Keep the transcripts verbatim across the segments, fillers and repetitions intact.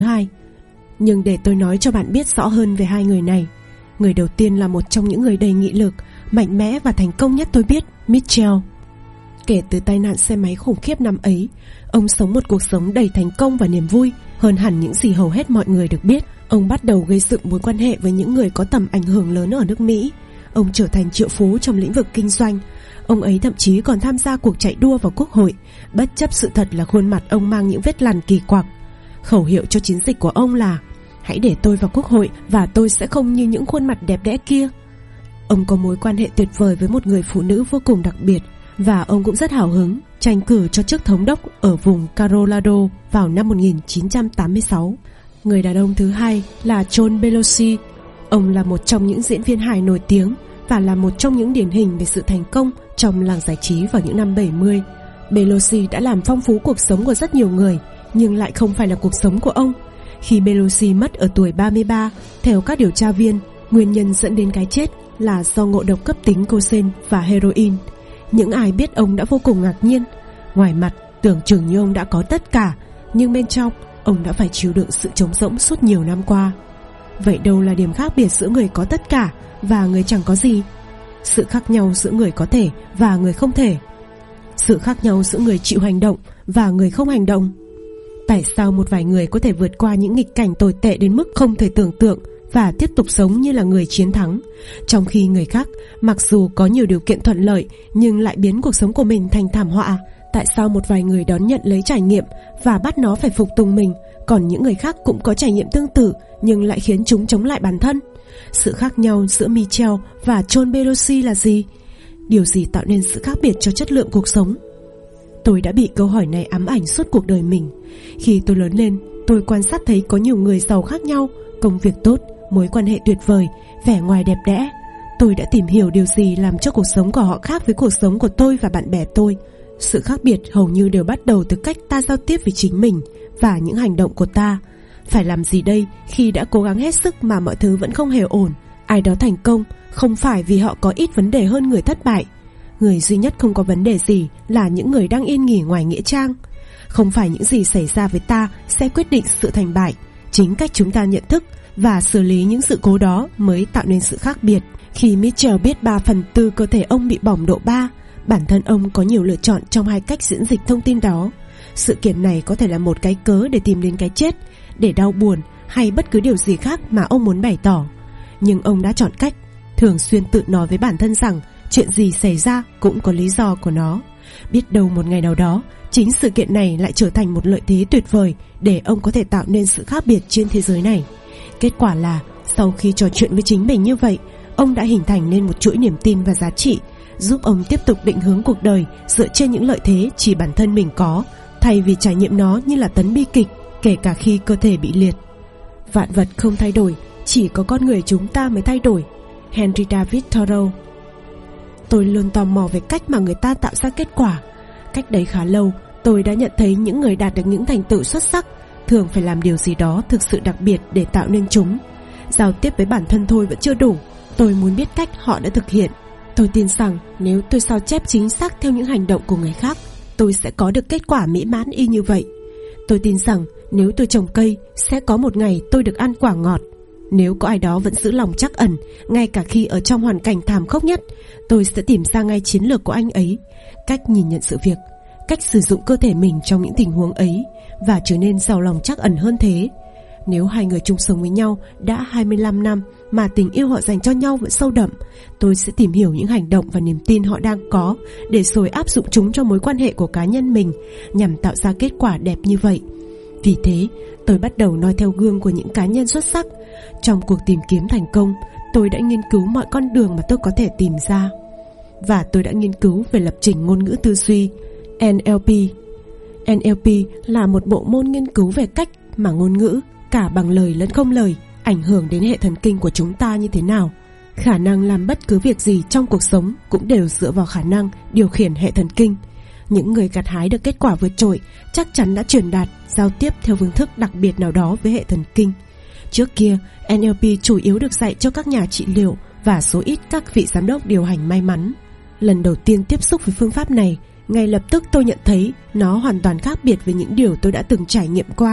hai. Nhưng để tôi nói cho bạn biết rõ hơn về hai người này. Người đầu tiên là một trong những người đầy nghị lực, mạnh mẽ và thành công nhất tôi biết, Mitchell. Kể từ tai nạn xe máy khủng khiếp năm ấy, ông sống một cuộc sống đầy thành công và niềm vui hơn hẳn những gì hầu hết mọi người được biết. Ông bắt đầu gây dựng mối quan hệ với những người có tầm ảnh hưởng lớn ở nước Mỹ. Ông trở thành triệu phú trong lĩnh vực kinh doanh. Ông ấy thậm chí còn tham gia cuộc chạy đua vào Quốc hội, bất chấp sự thật là khuôn mặt ông mang những vết lằn kỳ quặc. Khẩu hiệu cho chiến dịch của ông là: hãy để tôi vào Quốc hội và tôi sẽ không như những khuôn mặt đẹp đẽ kia. Ông có mối quan hệ tuyệt vời với một người phụ nữ vô cùng đặc biệt, và ông cũng rất hào hứng tranh cử cho chức thống đốc ở vùng Colorado vào năm một nghìn chín trăm tám mươi sáu. Người đàn ông thứ hai là John Belushi. Ông là một trong những diễn viên hài nổi tiếng và là một trong những điển hình về sự thành công trong làng giải trí vào những năm bảy mươi. Belushi đã làm phong phú cuộc sống của rất nhiều người, nhưng lại không phải là cuộc sống của ông. Khi Belushi mất ở tuổi ba mươi ba, theo các điều tra viên, nguyên nhân dẫn đến cái chết là do ngộ độc cấp tính cocaine và heroin. Những ai biết ông đã vô cùng ngạc nhiên. Ngoài mặt tưởng chừng như ông đã có tất cả, nhưng bên trong ông đã phải chịu đựng sự trống rỗng suốt nhiều năm qua. Vậy đâu là điểm khác biệt giữa người có tất cả và người chẳng có gì? Sự khác nhau giữa người có thể và người không thể. Sự khác nhau giữa người chịu hành động và người không hành động. Tại sao một vài người có thể vượt qua những nghịch cảnh tồi tệ đến mức không thể tưởng tượng và tiếp tục sống như là người chiến thắng, trong khi người khác mặc dù có nhiều điều kiện thuận lợi nhưng lại biến cuộc sống của mình thành thảm họa? Tại sao một vài người đón nhận lấy trải nghiệm và bắt nó phải phục tùng mình, còn những người khác cũng có trải nghiệm tương tự nhưng lại khiến chúng chống lại bản thân? Sự khác nhau giữa Mitchell và John Belushi là gì? Điều gì tạo nên sự khác biệt cho chất lượng cuộc sống? Tôi đã bị câu hỏi này ám ảnh suốt cuộc đời mình. Khi tôi lớn lên, tôi quan sát thấy có nhiều người giàu khác nhau, công việc tốt, mối quan hệ tuyệt vời, vẻ ngoài đẹp đẽ. Tôi đã tìm hiểu điều gì làm cho cuộc sống của họ khác với cuộc sống của tôi và bạn bè tôi. Sự khác biệt hầu như đều bắt đầu từ cách ta giao tiếp với chính mình và những hành động của ta. Phải làm gì đây khi đã cố gắng hết sức mà mọi thứ vẫn không hề ổn? Ai đó thành công không phải vì họ có ít vấn đề hơn người thất bại. Người duy nhất không có vấn đề gì là những người đang yên nghỉ ngoài nghĩa trang. Không phải những gì xảy ra với ta sẽ quyết định sự thành bại. Chính cách chúng ta nhận thức và xử lý những sự cố đó mới tạo nên sự khác biệt. Khi Mitchell biết ba phần tư cơ thể ông bị bỏng độ ba, bản thân ông có nhiều lựa chọn trong hai cách diễn dịch thông tin đó. Sự kiện này có thể là một cái cớ để tìm đến cái chết, để đau buồn hay bất cứ điều gì khác mà ông muốn bày tỏ. Nhưng ông đã chọn cách thường xuyên tự nói với bản thân rằng chuyện gì xảy ra cũng có lý do của nó. Biết đâu một ngày nào đó, chính sự kiện này lại trở thành một lợi thế tuyệt vời để ông có thể tạo nên sự khác biệt trên thế giới này. Kết quả là, sau khi trò chuyện với chính mình như vậy, ông đã hình thành nên một chuỗi niềm tin và giá trị, giúp ông tiếp tục định hướng cuộc đời dựa trên những lợi thế chỉ bản thân mình có, thay vì trải nghiệm nó như là tấn bi kịch, kể cả khi cơ thể bị liệt. Vạn vật không thay đổi, chỉ có con người chúng ta mới thay đổi. Henry David Thoreau. Tôi luôn tò mò về cách mà người ta tạo ra kết quả. Cách đấy khá lâu, tôi đã nhận thấy những người đạt được những thành tựu xuất sắc thường phải làm điều gì đó thực sự đặc biệt để tạo nên chúng. Giao tiếp với bản thân thôi vẫn chưa đủ, tôi muốn biết cách họ đã thực hiện. Tôi tin rằng nếu tôi sao chép chính xác theo những hành động của người khác, tôi sẽ có được kết quả mỹ mãn y như vậy. Tôi tin rằng nếu tôi trồng cây, sẽ có một ngày tôi được ăn quả ngọt. Nếu có ai đó vẫn giữ lòng trắc ẩn, ngay cả khi ở trong hoàn cảnh thảm khốc nhất, tôi sẽ tìm ra ngay chiến lược của anh ấy, cách nhìn nhận sự việc, cách sử dụng cơ thể mình trong những tình huống ấy, và trở nên giàu lòng trắc ẩn hơn thế. Nếu hai người chung sống với nhau đã hai mươi lăm năm mà tình yêu họ dành cho nhau vẫn sâu đậm, tôi sẽ tìm hiểu những hành động và niềm tin họ đang có để rồi áp dụng chúng cho mối quan hệ của cá nhân mình, nhằm tạo ra kết quả đẹp như vậy. Vì thế, tôi bắt đầu noi theo gương của những cá nhân xuất sắc. Trong cuộc tìm kiếm thành công, tôi đã nghiên cứu mọi con đường mà tôi có thể tìm ra. Và tôi đã nghiên cứu về lập trình ngôn ngữ tư duy, N L P. N L P là một bộ môn nghiên cứu về cách mà ngôn ngữ, cả bằng lời lẫn không lời, ảnh hưởng đến hệ thần kinh của chúng ta như thế nào. Khả năng làm bất cứ việc gì trong cuộc sống cũng đều dựa vào khả năng điều khiển hệ thần kinh. Những người gặt hái được kết quả vượt trội chắc chắn đã truyền đạt, giao tiếp theo phương thức đặc biệt nào đó với hệ thần kinh. Trước kia, N L P chủ yếu được dạy cho các nhà trị liệu và số ít các vị giám đốc điều hành may mắn. Lần đầu tiên tiếp xúc với phương pháp này, ngay lập tức tôi nhận thấy nó hoàn toàn khác biệt với những điều tôi đã từng trải nghiệm qua.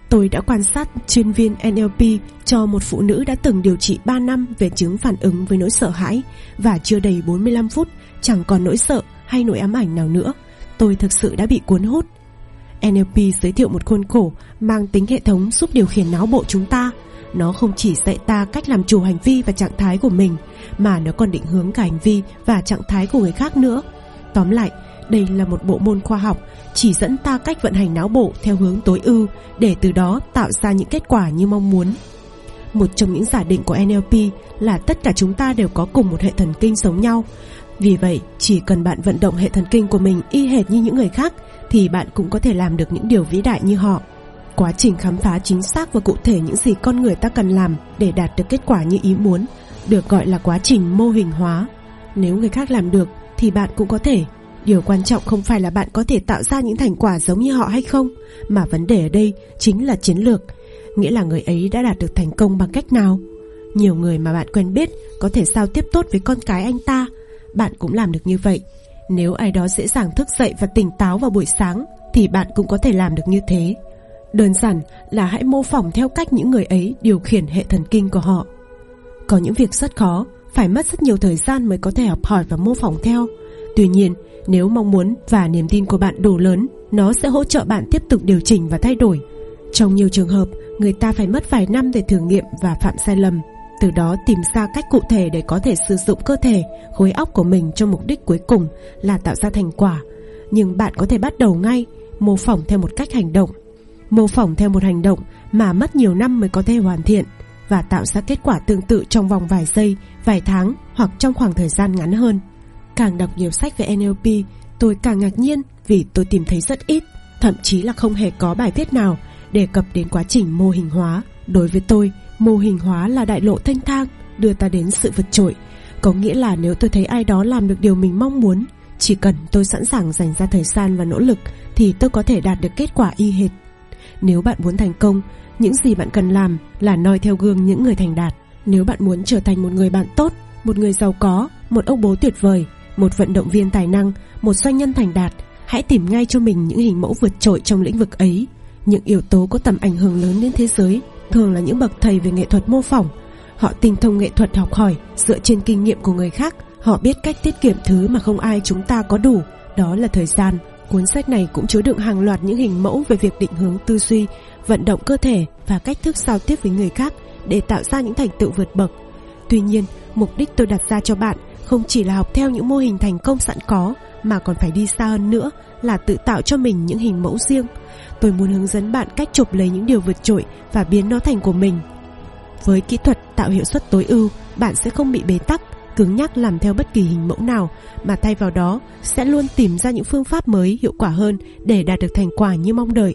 Tôi đã quan sát chuyên viên en lờ pê cho một phụ nữ đã từng điều trị ba năm về chứng phản ứng với nỗi sợ hãi, và chưa đầy bốn mươi lăm phút chẳng còn nỗi sợ hay nỗi ám ảnh nào nữa. Tôi thực sự đã bị cuốn hút. en lờ pê giới thiệu một khuôn khổ mang tính hệ thống giúp điều khiển não bộ chúng ta. Nó không chỉ dạy ta cách làm chủ hành vi và trạng thái của mình, mà nó còn định hướng cả hành vi và trạng thái của người khác nữa. Tóm lại, đây là một bộ môn khoa học chỉ dẫn ta cách vận hành não bộ theo hướng tối ưu, để từ đó tạo ra những kết quả như mong muốn. Một trong những giả định của en lờ pê là tất cả chúng ta đều có cùng một hệ thần kinh giống nhau. Vì vậy, chỉ cần bạn vận động hệ thần kinh của mình y hệt như những người khác, thì bạn cũng có thể làm được những điều vĩ đại như họ. Quá trình khám phá chính xác và cụ thể những gì con người ta cần làm để đạt được kết quả như ý muốn được gọi là quá trình mô hình hóa. Nếu người khác làm được thì bạn cũng có thể. Điều quan trọng không phải là bạn có thể tạo ra những thành quả giống như họ hay không, mà vấn đề ở đây chính là chiến lược, nghĩa là người ấy đã đạt được thành công bằng cách nào. Nhiều người mà bạn quen biết có thể giao tiếp tốt với con cái anh ta, bạn cũng làm được như vậy. Nếu ai đó dễ dàng thức dậy và tỉnh táo vào buổi sáng, thì bạn cũng có thể làm được như thế. Đơn giản là hãy mô phỏng theo cách những người ấy điều khiển hệ thần kinh của họ. Có những việc rất khó, phải mất rất nhiều thời gian mới có thể học hỏi và mô phỏng theo. Tuy nhiên, nếu mong muốn và niềm tin của bạn đủ lớn, nó sẽ hỗ trợ bạn tiếp tục điều chỉnh và thay đổi. Trong nhiều trường hợp, người ta phải mất vài năm để thử nghiệm và phạm sai lầm, từ đó tìm ra cách cụ thể để có thể sử dụng cơ thể, khối óc của mình cho mục đích cuối cùng là tạo ra thành quả. Nhưng bạn có thể bắt đầu ngay, mô phỏng theo một cách hành động. Mô phỏng theo một hành động mà mất nhiều năm mới có thể hoàn thiện, và tạo ra kết quả tương tự trong vòng vài giây, vài tháng hoặc trong khoảng thời gian ngắn hơn. Càng đọc nhiều sách về en lờ pê, tôi càng ngạc nhiên vì tôi tìm thấy rất ít, thậm chí là không hề có bài viết nào đề cập đến quá trình mô hình hóa. Đối với tôi, mô hình hóa là đại lộ thanh thang đưa ta đến sự vượt trội. Có nghĩa là nếu tôi thấy ai đó làm được điều mình mong muốn, chỉ cần tôi sẵn sàng dành ra thời gian và nỗ lực, thì tôi có thể đạt được kết quả y hệt. Nếu bạn muốn thành công, những gì bạn cần làm là noi theo gương những người thành đạt. Nếu bạn muốn trở thành một người bạn tốt, một người giàu có, một ông bố tuyệt vời, một vận động viên tài năng, một doanh nhân thành đạt, hãy tìm ngay cho mình những hình mẫu vượt trội trong lĩnh vực ấy. Những yếu tố có tầm ảnh hưởng lớn đến thế giới thường là những bậc thầy về nghệ thuật mô phỏng. Họ tinh thông nghệ thuật học hỏi dựa trên kinh nghiệm của người khác. Họ biết cách tiết kiệm thứ mà không ai chúng ta có đủ, đó là thời gian. Cuốn sách này cũng chứa đựng hàng loạt những hình mẫu về việc định hướng tư duy, vận động cơ thể và cách thức giao tiếp với người khác để tạo ra những thành tựu vượt bậc. Tuy nhiên, mục đích tôi đặt ra cho bạn không chỉ là học theo những mô hình thành công sẵn có, mà còn phải đi xa hơn nữa là tự tạo cho mình những hình mẫu riêng. Tôi muốn hướng dẫn bạn cách chộp lấy những điều vượt trội và biến nó thành của mình. Với kỹ thuật tạo hiệu suất tối ưu, bạn sẽ không bị bế tắc, cứng nhắc làm theo bất kỳ hình mẫu nào, mà thay vào đó sẽ luôn tìm ra những phương pháp mới hiệu quả hơn để đạt được thành quả như mong đợi.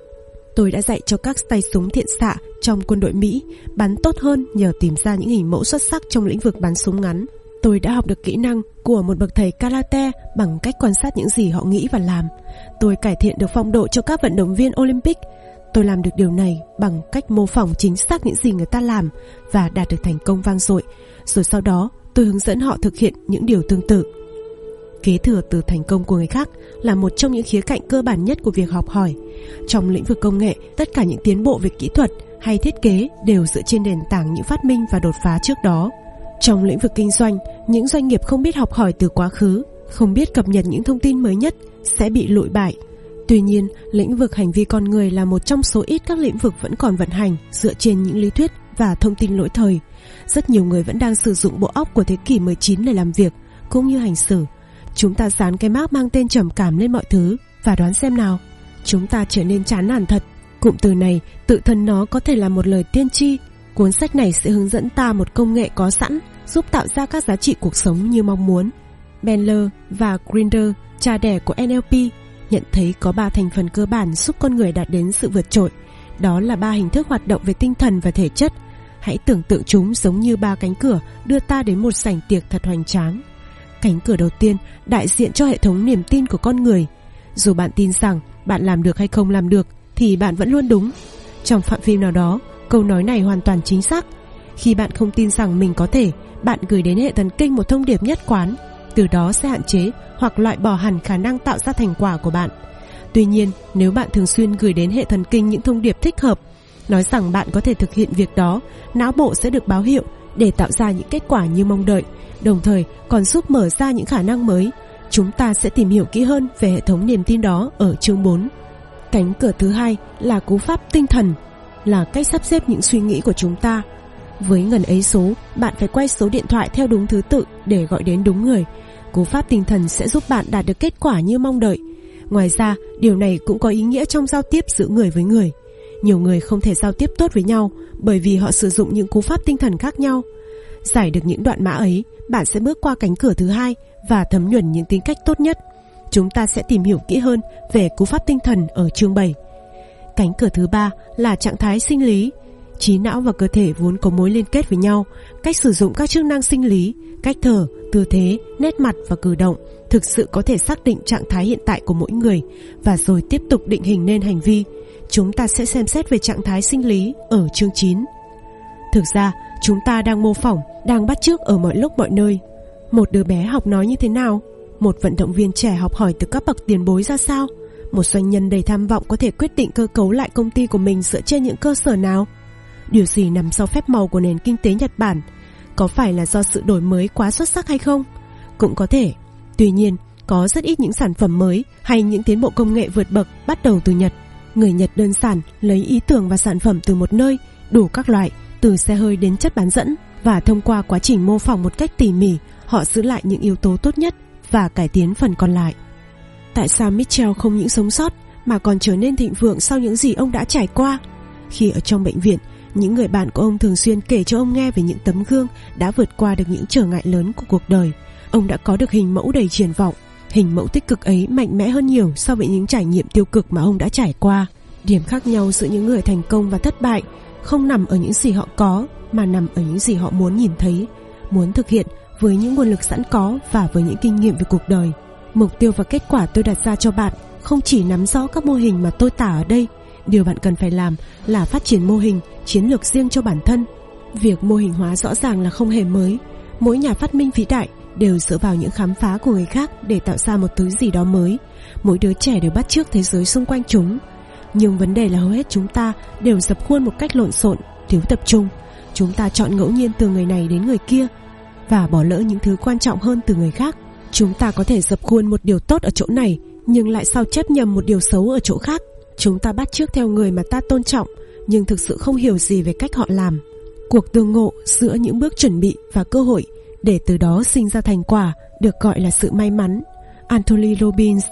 Tôi đã dạy cho các tay súng thiện xạ trong quân đội Mỹ bắn tốt hơn nhờ tìm ra những hình mẫu xuất sắc trong lĩnh vực bắn súng ngắn. Tôi đã học được kỹ năng của một bậc thầy karate bằng cách quan sát những gì họ nghĩ và làm. Tôi cải thiện được phong độ cho các vận động viên Olympic. Tôi làm được điều này bằng cách mô phỏng chính xác những gì người ta làm và đạt được thành công vang dội. Rồi sau đó, tôi hướng dẫn họ thực hiện những điều tương tự. Kế thừa từ thành công của người khác là một trong những khía cạnh cơ bản nhất của việc học hỏi. Trong lĩnh vực công nghệ, tất cả những tiến bộ về kỹ thuật hay thiết kế đều dựa trên nền tảng những phát minh và đột phá trước đó. Trong lĩnh vực kinh doanh, những doanh nghiệp không biết học hỏi từ quá khứ, không biết cập nhật những thông tin mới nhất sẽ bị lụi bại. Tuy nhiên, lĩnh vực hành vi con người là một trong số ít các lĩnh vực vẫn còn vận hành dựa trên những lý thuyết và thông tin lỗi thời. Rất nhiều người vẫn đang sử dụng bộ óc của thế kỷ mười chín để làm việc, cũng như hành xử. Chúng ta dán cái mác mang tên trầm cảm lên mọi thứ, và đoán xem nào, chúng ta trở nên chán nản thật. Cụm từ này tự thân nó có thể là một lời tiên tri. Cuốn sách này sẽ hướng dẫn ta một công nghệ có sẵn giúp tạo ra các giá trị cuộc sống như mong muốn. Bandler và Grinder, cha đẻ của en lờ pê, nhận thấy có ba thành phần cơ bản giúp con người đạt đến sự vượt trội. Đó là ba hình thức hoạt động về tinh thần và thể chất. Hãy tưởng tượng chúng giống như ba cánh cửa đưa ta đến một sảnh tiệc thật hoành tráng. Cánh cửa đầu tiên đại diện cho hệ thống niềm tin của con người. Dù bạn tin rằng bạn làm được hay không làm được, thì bạn vẫn luôn đúng. Trong phạm vi nào đó, câu nói này hoàn toàn chính xác. Khi bạn không tin rằng mình có thể, bạn gửi đến hệ thần kinh một thông điệp nhất quán, từ đó sẽ hạn chế hoặc loại bỏ hẳn khả năng tạo ra thành quả của bạn. Tuy nhiên, nếu bạn thường xuyên gửi đến hệ thần kinh những thông điệp thích hợp, nói rằng bạn có thể thực hiện việc đó, não bộ sẽ được báo hiệu để tạo ra những kết quả như mong đợi, đồng thời còn giúp mở ra những khả năng mới. Chúng ta sẽ tìm hiểu kỹ hơn về hệ thống niềm tin đó ở chương bốn. Cánh cửa thứ hai là cú pháp tinh thần, là cách sắp xếp những suy nghĩ của chúng ta. Với ngần ấy số, bạn phải quay số điện thoại theo đúng thứ tự để gọi đến đúng người. Cú pháp tinh thần sẽ giúp bạn đạt được kết quả như mong đợi. Ngoài ra, điều này cũng có ý nghĩa trong giao tiếp giữa người với người. Nhiều người không thể giao tiếp tốt với nhau bởi vì họ sử dụng những cú pháp tinh thần khác nhau. Giải được những đoạn mã ấy, bạn sẽ bước qua cánh cửa thứ hai và thấm nhuần những tính cách tốt nhất. Chúng ta sẽ tìm hiểu kỹ hơn về cú pháp tinh thần ở chương bảy. Cánh cửa thứ ba là trạng thái sinh lý. Trí não và cơ thể vốn có mối liên kết với nhau. Cách sử dụng các chức năng sinh lý, cách thở, tư thế, nét mặt và cử động thực sự có thể xác định trạng thái hiện tại của mỗi người và rồi tiếp tục định hình nên hành vi. Chúng ta sẽ xem xét về trạng thái sinh lý ở chương chín. Thực ra, chúng ta đang mô phỏng, đang bắt chước ở mọi lúc mọi nơi. Một đứa bé học nói như thế nào? Một vận động viên trẻ học hỏi từ các bậc tiền bối ra sao? Một doanh nhân đầy tham vọng có thể quyết định cơ cấu lại công ty của mình dựa trên những cơ sở nào? Điều gì nằm sau phép màu của nền kinh tế Nhật Bản? Có phải là do sự đổi mới quá xuất sắc hay không? Cũng có thể. Tuy nhiên, có rất ít những sản phẩm mới hay những tiến bộ công nghệ vượt bậc bắt đầu từ Nhật. Người Nhật đơn giản lấy ý tưởng và sản phẩm từ một nơi, đủ các loại, từ xe hơi đến chất bán dẫn, và thông qua quá trình mô phỏng một cách tỉ mỉ, họ giữ lại những yếu tố tốt nhất và cải tiến phần còn lại. Tại sao Mitchell không những sống sót mà còn trở nên thịnh vượng sau những gì ông đã trải qua? Khi ở trong bệnh viện, những người bạn của ông thường xuyên kể cho ông nghe về những tấm gương đã vượt qua được những trở ngại lớn của cuộc đời. Ông đã có được hình mẫu đầy triển vọng. Hình mẫu tích cực ấy mạnh mẽ hơn nhiều so với những trải nghiệm tiêu cực mà ông đã trải qua. Điểm khác nhau giữa những người thành công và thất bại không nằm ở những gì họ có, mà nằm ở những gì họ muốn nhìn thấy, muốn thực hiện với những nguồn lực sẵn có và với những kinh nghiệm về cuộc đời. Mục tiêu và kết quả tôi đặt ra cho bạn không chỉ nắm rõ các mô hình mà tôi tả ở đây. Điều bạn cần phải làm là phát triển mô hình, chiến lược riêng cho bản thân. Việc mô hình hóa rõ ràng là không hề mới. Mỗi nhà phát minh vĩ đại đều dựa vào những khám phá của người khác để tạo ra một thứ gì đó mới. Mỗi đứa trẻ đều bắt chước thế giới xung quanh chúng. Nhưng vấn đề là hầu hết chúng ta đều dập khuôn một cách lộn xộn, thiếu tập trung. Chúng ta chọn ngẫu nhiên từ người này đến người kia và bỏ lỡ những thứ quan trọng hơn từ người khác. Chúng ta có thể dập khuôn một điều tốt ở chỗ này nhưng lại sao chép nhầm một điều xấu ở chỗ khác. Chúng ta bắt chước theo người mà ta tôn trọng nhưng thực sự không hiểu gì về cách họ làm. Cuộc tương ngộ giữa những bước chuẩn bị và cơ hội để từ đó sinh ra thành quả được gọi là sự may mắn. Anthony Robbins.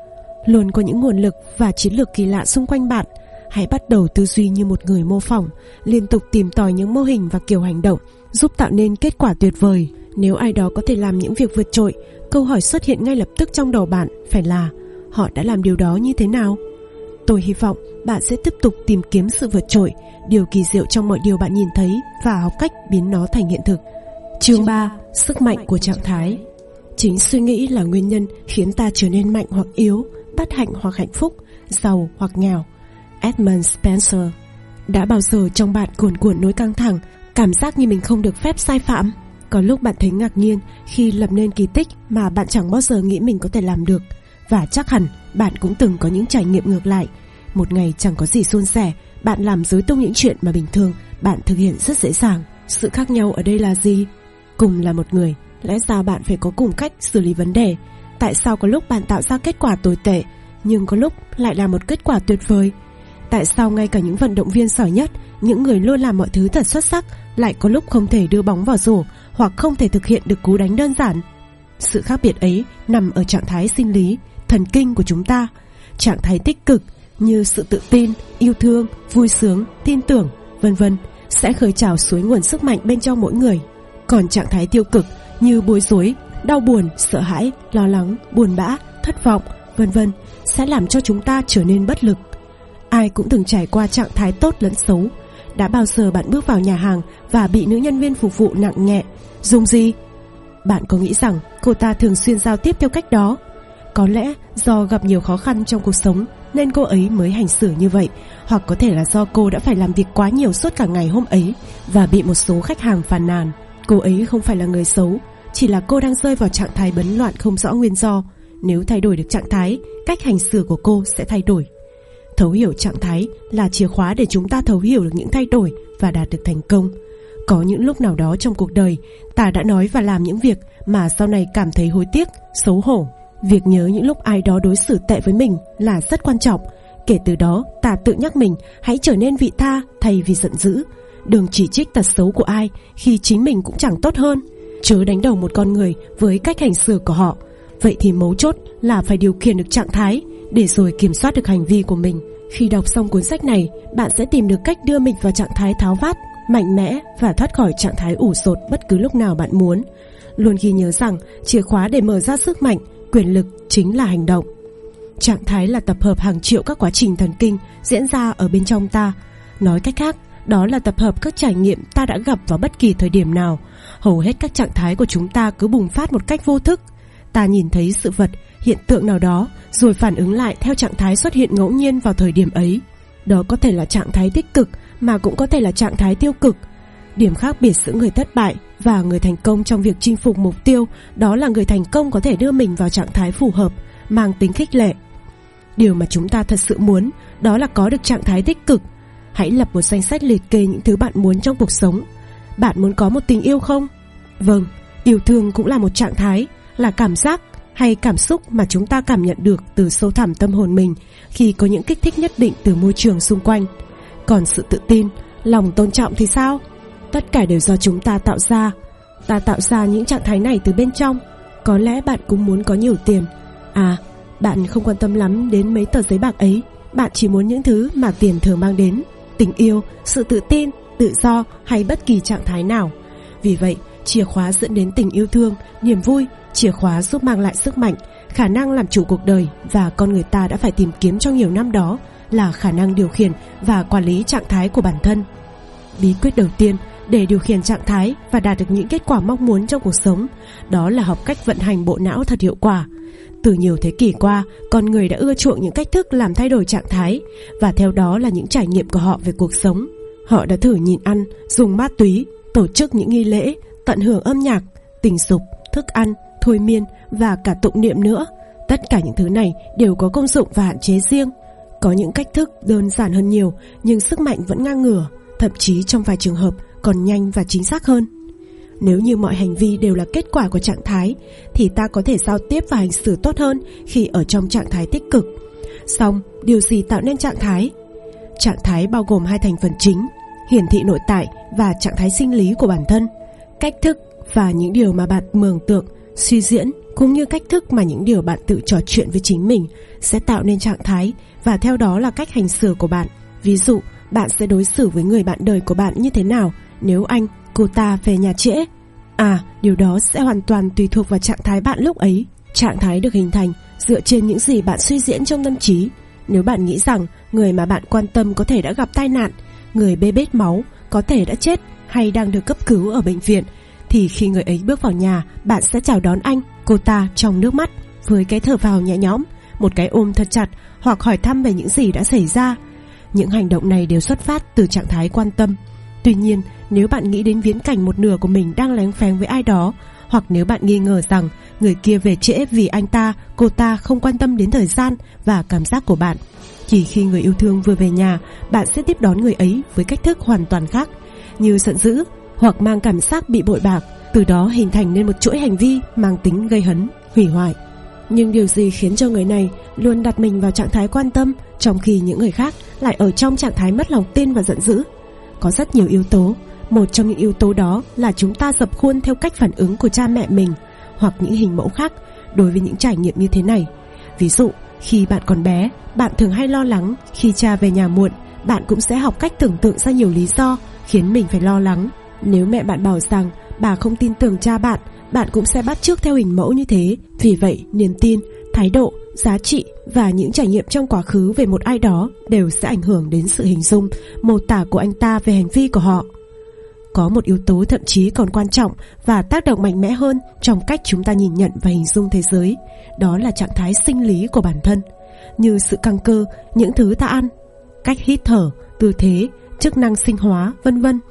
Luôn có những nguồn lực và chiến lược kỳ lạ xung quanh bạn. Hãy bắt đầu tư duy như một người mô phỏng, liên tục tìm tòi những mô hình và kiểu hành động giúp tạo nên kết quả tuyệt vời. Nếu ai đó có thể làm những việc vượt trội, câu hỏi xuất hiện ngay lập tức trong đầu bạn phải là họ đã làm điều đó như thế nào? Tôi hy vọng bạn sẽ tiếp tục tìm kiếm sự vượt trội, điều kỳ diệu trong mọi điều bạn nhìn thấy và học cách biến nó thành hiện thực. Chương ba. Sức mạnh của trạng thái. Chính suy nghĩ là nguyên nhân khiến ta trở nên mạnh hoặc yếu, bất hạnh hoặc hạnh phúc, giàu hoặc nghèo. Edmund Spencer. Đã bao giờ trong bạn cuồn cuộn nỗi căng thẳng, cảm giác như mình không được phép sai phạm? Có lúc bạn thấy ngạc nhiên khi lập nên kỳ tích mà bạn chẳng bao giờ nghĩ mình có thể làm được. Và chắc hẳn bạn cũng từng có những trải nghiệm ngược lại. Một ngày chẳng có gì suôn sẻ, bạn làm rối tung những chuyện mà bình thường bạn thực hiện rất dễ dàng. Sự khác nhau ở đây là gì? Cùng là một người, lẽ ra bạn phải có cùng cách xử lý vấn đề. Tại sao có lúc bạn tạo ra kết quả tồi tệ nhưng có lúc lại là một kết quả tuyệt vời? Tại sao ngay cả những vận động viên giỏi nhất, những người luôn làm mọi thứ thật xuất sắc, lại có lúc không thể đưa bóng vào rổ hoặc không thể thực hiện được cú đánh đơn giản? Sự khác biệt ấy nằm ở trạng thái sinh lý, thần kinh của chúng ta. Trạng thái tích cực như sự tự tin, yêu thương, vui sướng, tin tưởng, vân vân sẽ khơi trào suối nguồn sức mạnh bên trong mỗi người. Còn trạng thái tiêu cực như bối rối, đau buồn, sợ hãi, lo lắng, buồn bã, thất vọng, vân vân sẽ làm cho chúng ta trở nên bất lực. Ai cũng từng trải qua trạng thái tốt lẫn xấu. Đã bao giờ bạn bước vào nhà hàng và bị nữ nhân viên phục vụ nặng nhẹ, dùng gì? Bạn có nghĩ rằng cô ta thường xuyên giao tiếp theo cách đó? Có lẽ do gặp nhiều khó khăn trong cuộc sống nên cô ấy mới hành xử như vậy, hoặc có thể là do cô đã phải làm việc quá nhiều suốt cả ngày hôm ấy và bị một số khách hàng phàn nàn. Cô ấy không phải là người xấu, chỉ là cô đang rơi vào trạng thái bấn loạn không rõ nguyên do. Nếu thay đổi được trạng thái, cách hành xử của cô sẽ thay đổi. Thấu hiểu trạng thái là chìa khóa để chúng ta thấu hiểu được những thay đổi và đạt được thành công. Có những lúc nào đó trong cuộc đời, ta đã nói và làm những việc mà sau này cảm thấy hối tiếc, xấu hổ. Việc nhớ những lúc ai đó đối xử tệ với mình là rất quan trọng. Kể từ đó, ta tự nhắc mình hãy trở nên vị tha thay vì giận dữ. Đừng chỉ trích tật xấu của ai khi chính mình cũng chẳng tốt hơn. Chớ đánh đầu một con người với cách hành xử của họ. Vậy thì mấu chốt là phải điều khiển được trạng thái để rồi kiểm soát được hành vi của mình. Khi đọc xong cuốn sách này, bạn sẽ tìm được cách đưa mình vào trạng thái tháo vát, mạnh mẽ và thoát khỏi trạng thái ủ sột bất cứ lúc nào bạn muốn. Luôn ghi nhớ rằng chìa khóa để mở ra sức mạnh, quyền lực chính là hành động. Trạng thái là tập hợp hàng triệu các quá trình thần kinh diễn ra ở bên trong ta. Nói cách khác, đó là tập hợp các trải nghiệm ta đã gặp vào bất kỳ thời điểm nào. Hầu hết các trạng thái của chúng ta cứ bùng phát một cách vô thức. Ta nhìn thấy sự vật, hiện tượng nào đó, rồi phản ứng lại theo trạng thái xuất hiện ngẫu nhiên vào thời điểm ấy. Đó có thể là trạng thái tích cực, mà cũng có thể là trạng thái tiêu cực. Điểm khác biệt giữa người thất bại và người thành công trong việc chinh phục mục tiêu, đó là người thành công có thể đưa mình vào trạng thái phù hợp, mang tính khích lệ. Điều mà chúng ta thật sự muốn, đó là có được trạng thái tích cực. Hãy lập một danh sách liệt kê những thứ bạn muốn trong cuộc sống. Bạn muốn có một tình yêu không? Vâng, yêu thương cũng là một trạng thái, là cảm giác hay cảm xúc mà chúng ta cảm nhận được từ sâu thẳm tâm hồn mình khi có những kích thích nhất định từ môi trường xung quanh. Còn sự tự tin, lòng tôn trọng thì sao? Tất cả đều do chúng ta tạo ra. Ta tạo ra những trạng thái này từ bên trong. Có lẽ bạn cũng muốn có nhiều tiền. À, bạn không quan tâm lắm đến mấy tờ giấy bạc ấy. Bạn chỉ muốn những thứ mà tiền thường mang đến: tình yêu, sự tự tin, tự do hay bất kỳ trạng thái nào. Vì vậy, chìa khóa dẫn đến tình yêu thương, niềm vui, chìa khóa giúp mang lại sức mạnh, khả năng làm chủ cuộc đời và con người ta đã phải tìm kiếm trong nhiều năm, đó là khả năng điều khiển và quản lý trạng thái của bản thân. Bí quyết đầu tiên để điều khiển trạng thái và đạt được những kết quả mong muốn trong cuộc sống, đó là học cách vận hành bộ não thật hiệu quả. Từ nhiều thế kỷ qua, con người đã ưa chuộng những cách thức làm thay đổi trạng thái, và theo đó là những trải nghiệm của họ về cuộc sống. Họ đã thử nhịn ăn, dùng ma túy, tổ chức những nghi lễ, tận hưởng âm nhạc, tình dục, thức ăn, thôi miên và cả tụng niệm nữa. Tất cả những thứ này đều có công dụng và hạn chế riêng. Có những cách thức đơn giản hơn nhiều, nhưng sức mạnh vẫn ngang ngửa, thậm chí trong vài trường hợp còn nhanh và chính xác hơn. Nếu như mọi hành vi đều là kết quả của trạng thái, thì ta có thể giao tiếp và hành xử tốt hơn khi ở trong trạng thái tích cực. Song, điều gì tạo nên trạng thái? Trạng thái bao gồm hai thành phần chính: hiển thị nội tại và trạng thái sinh lý của bản thân. Cách thức và những điều mà bạn mường tượng, suy diễn, cũng như cách thức mà những điều bạn tự trò chuyện với chính mình sẽ tạo nên trạng thái, và theo đó là cách hành xử của bạn. Ví dụ, bạn sẽ đối xử với người bạn đời của bạn như thế nào nếu anh, cô ta về nhà trễ? À, điều đó sẽ hoàn toàn tùy thuộc vào trạng thái bạn lúc ấy. Trạng thái được hình thành dựa trên những gì bạn suy diễn trong tâm trí. Nếu bạn nghĩ rằng người mà bạn quan tâm có thể đã gặp tai nạn, người bê bết máu, có thể đã chết hay đang được cấp cứu ở bệnh viện, thì khi người ấy bước vào nhà, bạn sẽ chào đón anh, cô ta trong nước mắt, với cái thở phào nhẹ nhõm, một cái ôm thật chặt, hoặc hỏi thăm về những gì đã xảy ra. Những hành động này đều xuất phát từ trạng thái quan tâm. Tuy nhiên, nếu bạn nghĩ đến viễn cảnh một nửa của mình đang léng phéng với ai đó, hoặc nếu bạn nghi ngờ rằng người kia về trễ vì anh ta, cô ta không quan tâm đến thời gian và cảm giác của bạn, chỉ khi người yêu thương vừa về nhà, bạn sẽ tiếp đón người ấy với cách thức hoàn toàn khác, như giận dữ hoặc mang cảm giác bị bội bạc, từ đó hình thành nên một chuỗi hành vi mang tính gây hấn, hủy hoại. Nhưng điều gì khiến cho người này luôn đặt mình vào trạng thái quan tâm, trong khi những người khác lại ở trong trạng thái mất lòng tin và giận dữ? Có rất nhiều yếu tố. Một trong những yếu tố đó là chúng ta dập khuôn theo cách phản ứng của cha mẹ mình, hoặc những hình mẫu khác đối với những trải nghiệm như thế này. Ví dụ, khi bạn còn bé, bạn thường hay lo lắng khi cha về nhà muộn. Bạn cũng sẽ học cách tưởng tượng ra nhiều lý do khiến mình phải lo lắng. Nếu mẹ bạn bảo rằng bà không tin tưởng cha bạn, bạn cũng sẽ bắt chước theo hình mẫu như thế. Vì vậy, niềm tin, thái độ, giá trị và những trải nghiệm trong quá khứ về một ai đó đều sẽ ảnh hưởng đến sự hình dung, mô tả của anh ta về hành vi của họ. Có một yếu tố thậm chí còn quan trọng và tác động mạnh mẽ hơn trong cách chúng ta nhìn nhận và hình dung thế giới, đó là trạng thái sinh lý của bản thân, như sự căng cơ, những thứ ta ăn, cách hít thở, tư thế, chức năng sinh hóa, vân vân.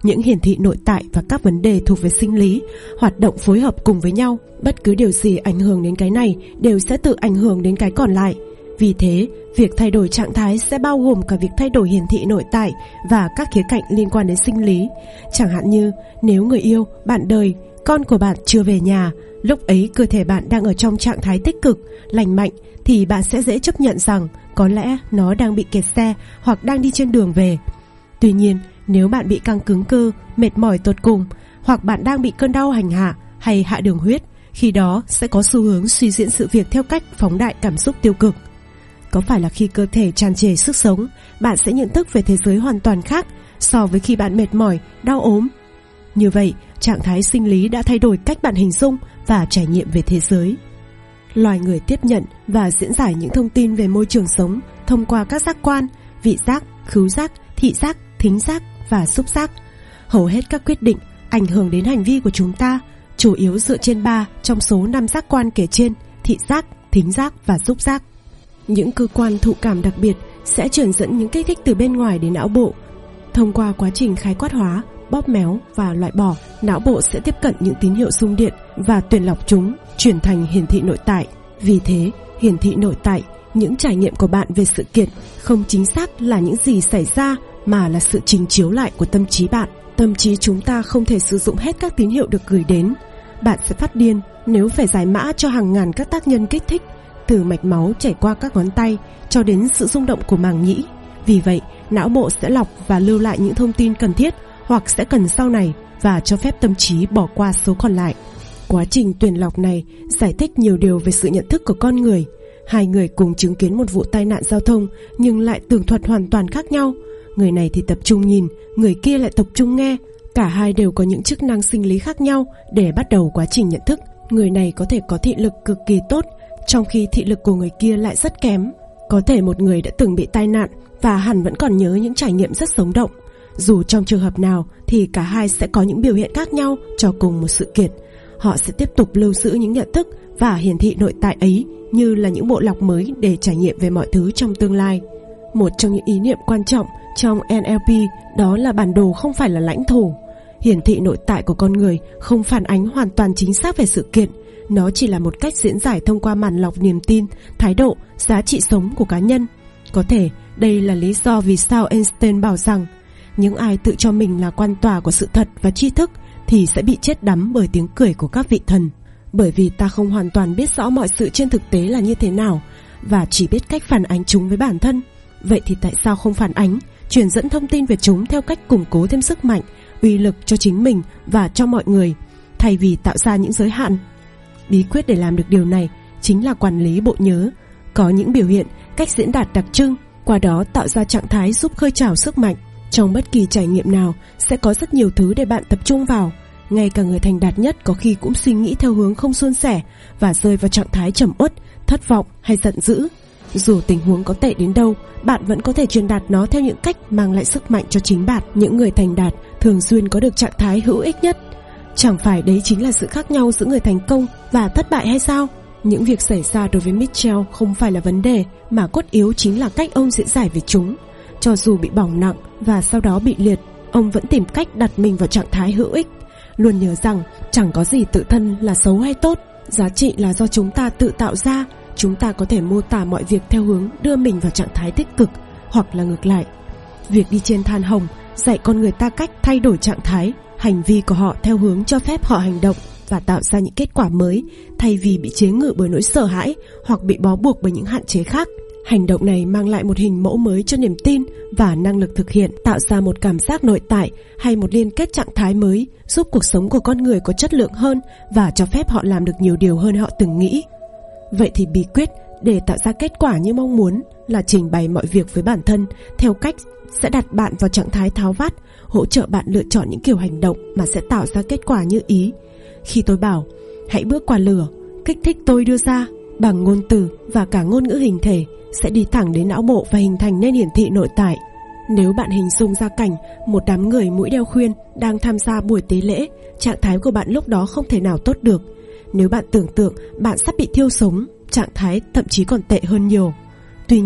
những hiển thị nội tại và các vấn đề thuộc về sinh lý hoạt động phối hợp cùng với nhau. Bất cứ điều gì ảnh hưởng đến cái này đều sẽ tự ảnh hưởng đến cái còn lại. Vì thế, việc thay đổi trạng thái sẽ bao gồm cả việc thay đổi hiển thị nội tại và các khía cạnh liên quan đến sinh lý. Chẳng hạn như nếu người yêu, bạn đời, con của bạn chưa về nhà, lúc ấy cơ thể bạn đang ở trong trạng thái tích cực, lành mạnh, thì bạn sẽ dễ chấp nhận rằng có lẽ nó đang bị kẹt xe hoặc đang đi trên đường về. Tuy nhiên, nếu bạn bị căng cứng cơ, mệt mỏi tột cùng, hoặc bạn đang bị cơn đau hành hạ hay hạ đường huyết, khi đó sẽ có xu hướng suy diễn sự việc theo cách phóng đại cảm xúc tiêu cực. Có phải là khi cơ thể tràn trề sức sống, bạn sẽ nhận thức về thế giới hoàn toàn khác so với khi bạn mệt mỏi, đau ốm? Như vậy, trạng thái sinh lý đã thay đổi cách bạn hình dung và trải nghiệm về thế giới. Loài người tiếp nhận và diễn giải những thông tin về môi trường sống thông qua các giác quan, vị giác, khứu giác, thị giác, thính giác và xúc giác. Hầu hết các quyết định ảnh hưởng đến hành vi của chúng ta chủ yếu dựa trên ba trong số năm giác quan kể trên: thị giác, thính giác và xúc giác. Những cơ quan thụ cảm đặc biệt sẽ truyền dẫn những kích thích từ bên ngoài đến não bộ. Thông qua quá trình khái quát hóa, bóp méo và loại bỏ, não bộ sẽ tiếp cận những tín hiệu xung điện và tuyển lọc chúng, chuyển thành hiển thị nội tại. Vì thế, hiển thị nội tại, những trải nghiệm của bạn về sự kiện, không chính xác là những gì xảy ra mà là sự trình chiếu lại của tâm trí bạn. Tâm trí chúng ta không thể sử dụng hết các tín hiệu được gửi đến. Bạn sẽ phát điên nếu phải giải mã cho hàng ngàn các tác nhân kích thích, từ mạch máu chảy qua các ngón tay cho đến sự rung động của màng nhĩ. Vì vậy, não bộ sẽ lọc và lưu lại những thông tin cần thiết hoặc sẽ cần sau này và cho phép tâm trí bỏ qua số còn lại. Quá trình tuyển lọc này giải thích nhiều điều về sự nhận thức của con người. Hai người cùng chứng kiến một vụ tai nạn giao thông nhưng lại tường thuật hoàn toàn khác nhau. Người này thì tập trung nhìn, người kia lại tập trung nghe. Cả hai đều có những chức năng sinh lý khác nhau để bắt đầu quá trình nhận thức. Người này có thể có thị lực cực kỳ tốt, trong khi thị lực của người kia lại rất kém. Có thể một người đã từng bị tai nạn và hẳn vẫn còn nhớ những trải nghiệm rất sống động. Dù trong trường hợp nào thì cả hai sẽ có những biểu hiện khác nhau cho cùng một sự kiện. Họ sẽ tiếp tục lưu giữ những nhận thức và hiển thị nội tại ấy như là những bộ lọc mới để trải nghiệm về mọi thứ trong tương lai. Một trong những ý niệm quan trọng trong en lờ pê đó là bản đồ không phải là lãnh thổ. Hiển thị nội tại của con người không phản ánh hoàn toàn chính xác về sự kiện. Nó chỉ là một cách diễn giải thông qua màn lọc niềm tin, thái độ, giá trị sống của cá nhân. Có thể đây là lý do vì sao Einstein bảo rằng những ai tự cho mình là quan tòa của sự thật và tri thức thì sẽ bị chết đắm bởi tiếng cười của các vị thần. Bởi vì ta không hoàn toàn biết rõ mọi sự trên thực tế là như thế nào và chỉ biết cách phản ánh chúng với bản thân. Vậy thì tại sao không phản ánh, truyền dẫn thông tin về chúng theo cách củng cố thêm sức mạnh, uy lực cho chính mình và cho mọi người, thay vì tạo ra những giới hạn? Bí quyết để làm được điều này chính là quản lý bộ nhớ, có những biểu hiện, cách diễn đạt đặc trưng, qua đó tạo ra trạng thái giúp khơi trào sức mạnh. Trong bất kỳ trải nghiệm nào sẽ có rất nhiều thứ để bạn tập trung vào. Ngay cả người thành đạt nhất có khi cũng suy nghĩ theo hướng không suôn sẻ và rơi vào trạng thái trầm uất, thất vọng hay giận dữ. Dù tình huống có tệ đến đâu, bạn vẫn có thể truyền đạt nó theo những cách mang lại sức mạnh cho chính bạn. Những người thành đạt thường xuyên có được trạng thái hữu ích nhất. Chẳng phải đấy chính là sự khác nhau giữa người thành công và thất bại hay sao? Những việc xảy ra đối với Mitchell không phải là vấn đề, mà cốt yếu chính là cách ông diễn giải về chúng. Cho dù bị bỏng nặng và sau đó bị liệt, ông vẫn tìm cách đặt mình vào trạng thái hữu ích. Luôn nhớ rằng chẳng có gì tự thân là xấu hay tốt. Giá trị là do chúng ta tự tạo ra. Chúng ta có thể mô tả mọi việc theo hướng đưa mình vào trạng thái tích cực, hoặc là ngược lại. Việc đi trên than hồng dạy con người ta cách thay đổi trạng thái, hành vi của họ theo hướng cho phép họ hành động và tạo ra những kết quả mới, thay vì bị chế ngự bởi nỗi sợ hãi hoặc bị bó buộc bởi những hạn chế khác. Hành động này mang lại một hình mẫu mới cho niềm tin và năng lực thực hiện, tạo ra một cảm giác nội tại hay một liên kết trạng thái mới, giúp cuộc sống của con người có chất lượng hơn và cho phép họ làm được nhiều điều hơn họ từng nghĩ. Vậy thì bí quyết để tạo ra kết quả như mong muốn là trình bày mọi việc với bản thân theo cách sẽ đặt bạn vào trạng thái tháo vát, hỗ trợ bạn lựa chọn những kiểu hành động mà sẽ tạo ra kết quả như ý. Khi tôi bảo hãy bước qua lửa, kích thích tôi đưa ra bằng ngôn từ và cả ngôn ngữ hình thể sẽ đi thẳng đến não bộ và hình thành nên hiển thị nội tại. Nếu bạn hình dung ra cảnh một đám người mũi đeo khuyên đang tham gia buổi tế lễ, trạng thái của bạn lúc đó không thể nào tốt được. Nếu bạn tưởng tượng bạn sắp bị thiêu sống, trạng thái thậm chí còn tệ hơn nhiều. Tuy nhiên,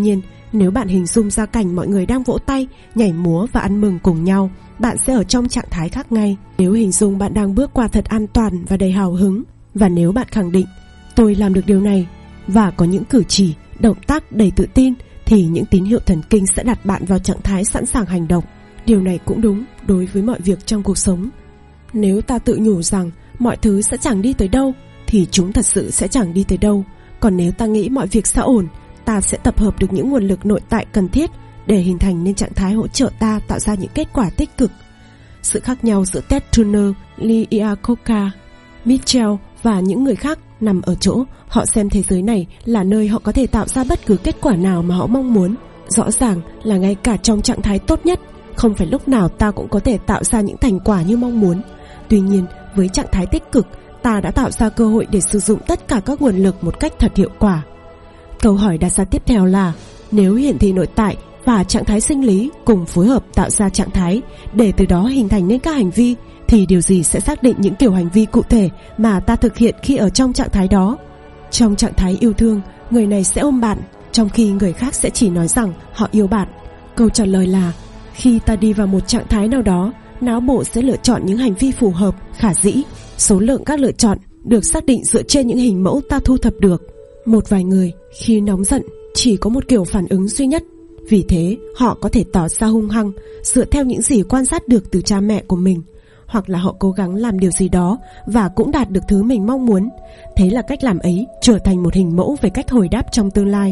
Nếu bạn hình dung ra cảnh mọi người đang vỗ tay, nhảy múa và ăn mừng cùng nhau, bạn sẽ ở trong trạng thái khác ngay. Nếu hình dung bạn đang bước qua thật an toàn và đầy hào hứng, và nếu bạn khẳng định tôi làm được điều này, và có những cử chỉ, động tác đầy tự tin, thì những tín hiệu thần kinh sẽ đặt bạn vào trạng thái sẵn sàng hành động. Điều này cũng đúng đối với mọi việc trong cuộc sống. Nếu ta tự nhủ rằng mọi thứ sẽ chẳng đi tới đâu, thì chúng thật sự sẽ chẳng đi tới đâu. Còn nếu ta nghĩ mọi việc sẽ ổn, ta sẽ tập hợp được những nguồn lực nội tại cần thiết để hình thành nên trạng thái hỗ trợ ta tạo ra những kết quả tích cực. Sự khác nhau giữa Ted Turner, Lee Iacocca, Mitchell và những người khác nằm ở chỗ họ xem thế giới này là nơi họ có thể tạo ra bất cứ kết quả nào mà họ mong muốn. Rõ ràng là ngay cả trong trạng thái tốt nhất, không phải lúc nào ta cũng có thể tạo ra những thành quả như mong muốn. Tuy nhiên, với trạng thái tích cực, ta đã tạo ra cơ hội để sử dụng tất cả các nguồn lực một cách thật hiệu quả. Câu hỏi đặt ra tiếp theo là, nếu hiển thị nội tại và trạng thái sinh lý cùng phối hợp tạo ra trạng thái để từ đó hình thành nên các hành vi, thì điều gì sẽ xác định những kiểu hành vi cụ thể mà ta thực hiện khi ở trong trạng thái đó? Trong trạng thái yêu thương, người này sẽ ôm bạn, trong khi người khác sẽ chỉ nói rằng họ yêu bạn. Câu trả lời là, khi ta đi vào một trạng thái nào đó, não bộ sẽ lựa chọn những hành vi phù hợp, khả dĩ. Số lượng các lựa chọn được xác định dựa trên những hình mẫu ta thu thập được. Một vài người khi nóng giận chỉ có một kiểu phản ứng duy nhất, vì thế họ có thể tỏ ra hung hăng dựa theo những gì quan sát được từ cha mẹ của mình, hoặc là họ cố gắng làm điều gì đó và cũng đạt được thứ mình mong muốn. Thế là cách làm ấy trở thành một hình mẫu về cách hồi đáp trong tương lai.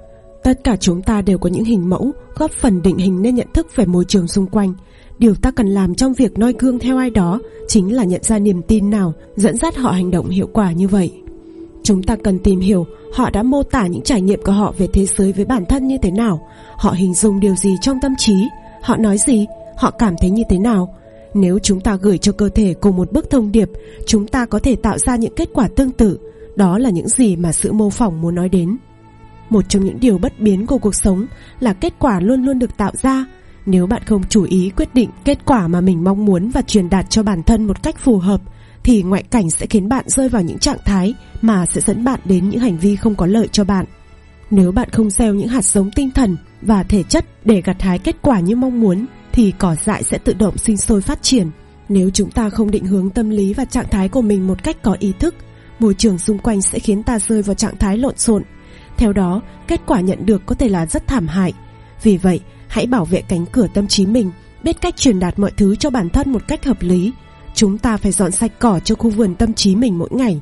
Tất cả chúng ta đều có những hình mẫu góp phần định hình nên nhận thức về môi trường xung quanh. Điều ta cần làm trong việc noi gương theo ai đó chính là nhận ra niềm tin nào dẫn dắt họ hành động hiệu quả như vậy. Chúng ta cần tìm hiểu họ đã mô tả những trải nghiệm của họ về thế giới với bản thân như thế nào, họ hình dung điều gì trong tâm trí, họ nói gì, họ cảm thấy như thế nào. Nếu chúng ta gửi cho cơ thể cùng một bức thông điệp, chúng ta có thể tạo ra những kết quả tương tự. Đó là những gì mà sự mô phỏng muốn nói đến. Một trong những điều bất biến của cuộc sống là kết quả luôn luôn được tạo ra. Nếu bạn không chú ý quyết định kết quả mà mình mong muốn và truyền đạt cho bản thân một cách phù hợp, thì ngoại cảnh sẽ khiến bạn rơi vào những trạng thái mà sẽ dẫn bạn đến những hành vi không có lợi cho bạn. Nếu bạn không gieo những hạt giống tinh thần và thể chất để gặt hái kết quả như mong muốn, thì cỏ dại sẽ tự động sinh sôi phát triển. Nếu chúng ta không định hướng tâm lý và trạng thái của mình một cách có ý thức, môi trường xung quanh sẽ khiến ta rơi vào trạng thái lộn xộn. Theo đó, kết quả nhận được có thể là rất thảm hại. Vì vậy, hãy bảo vệ cánh cửa tâm trí mình, biết cách truyền đạt mọi thứ cho bản thân một cách hợp lý. Chúng ta phải dọn sạch cỏ cho khu vườn tâm trí mình mỗi ngày.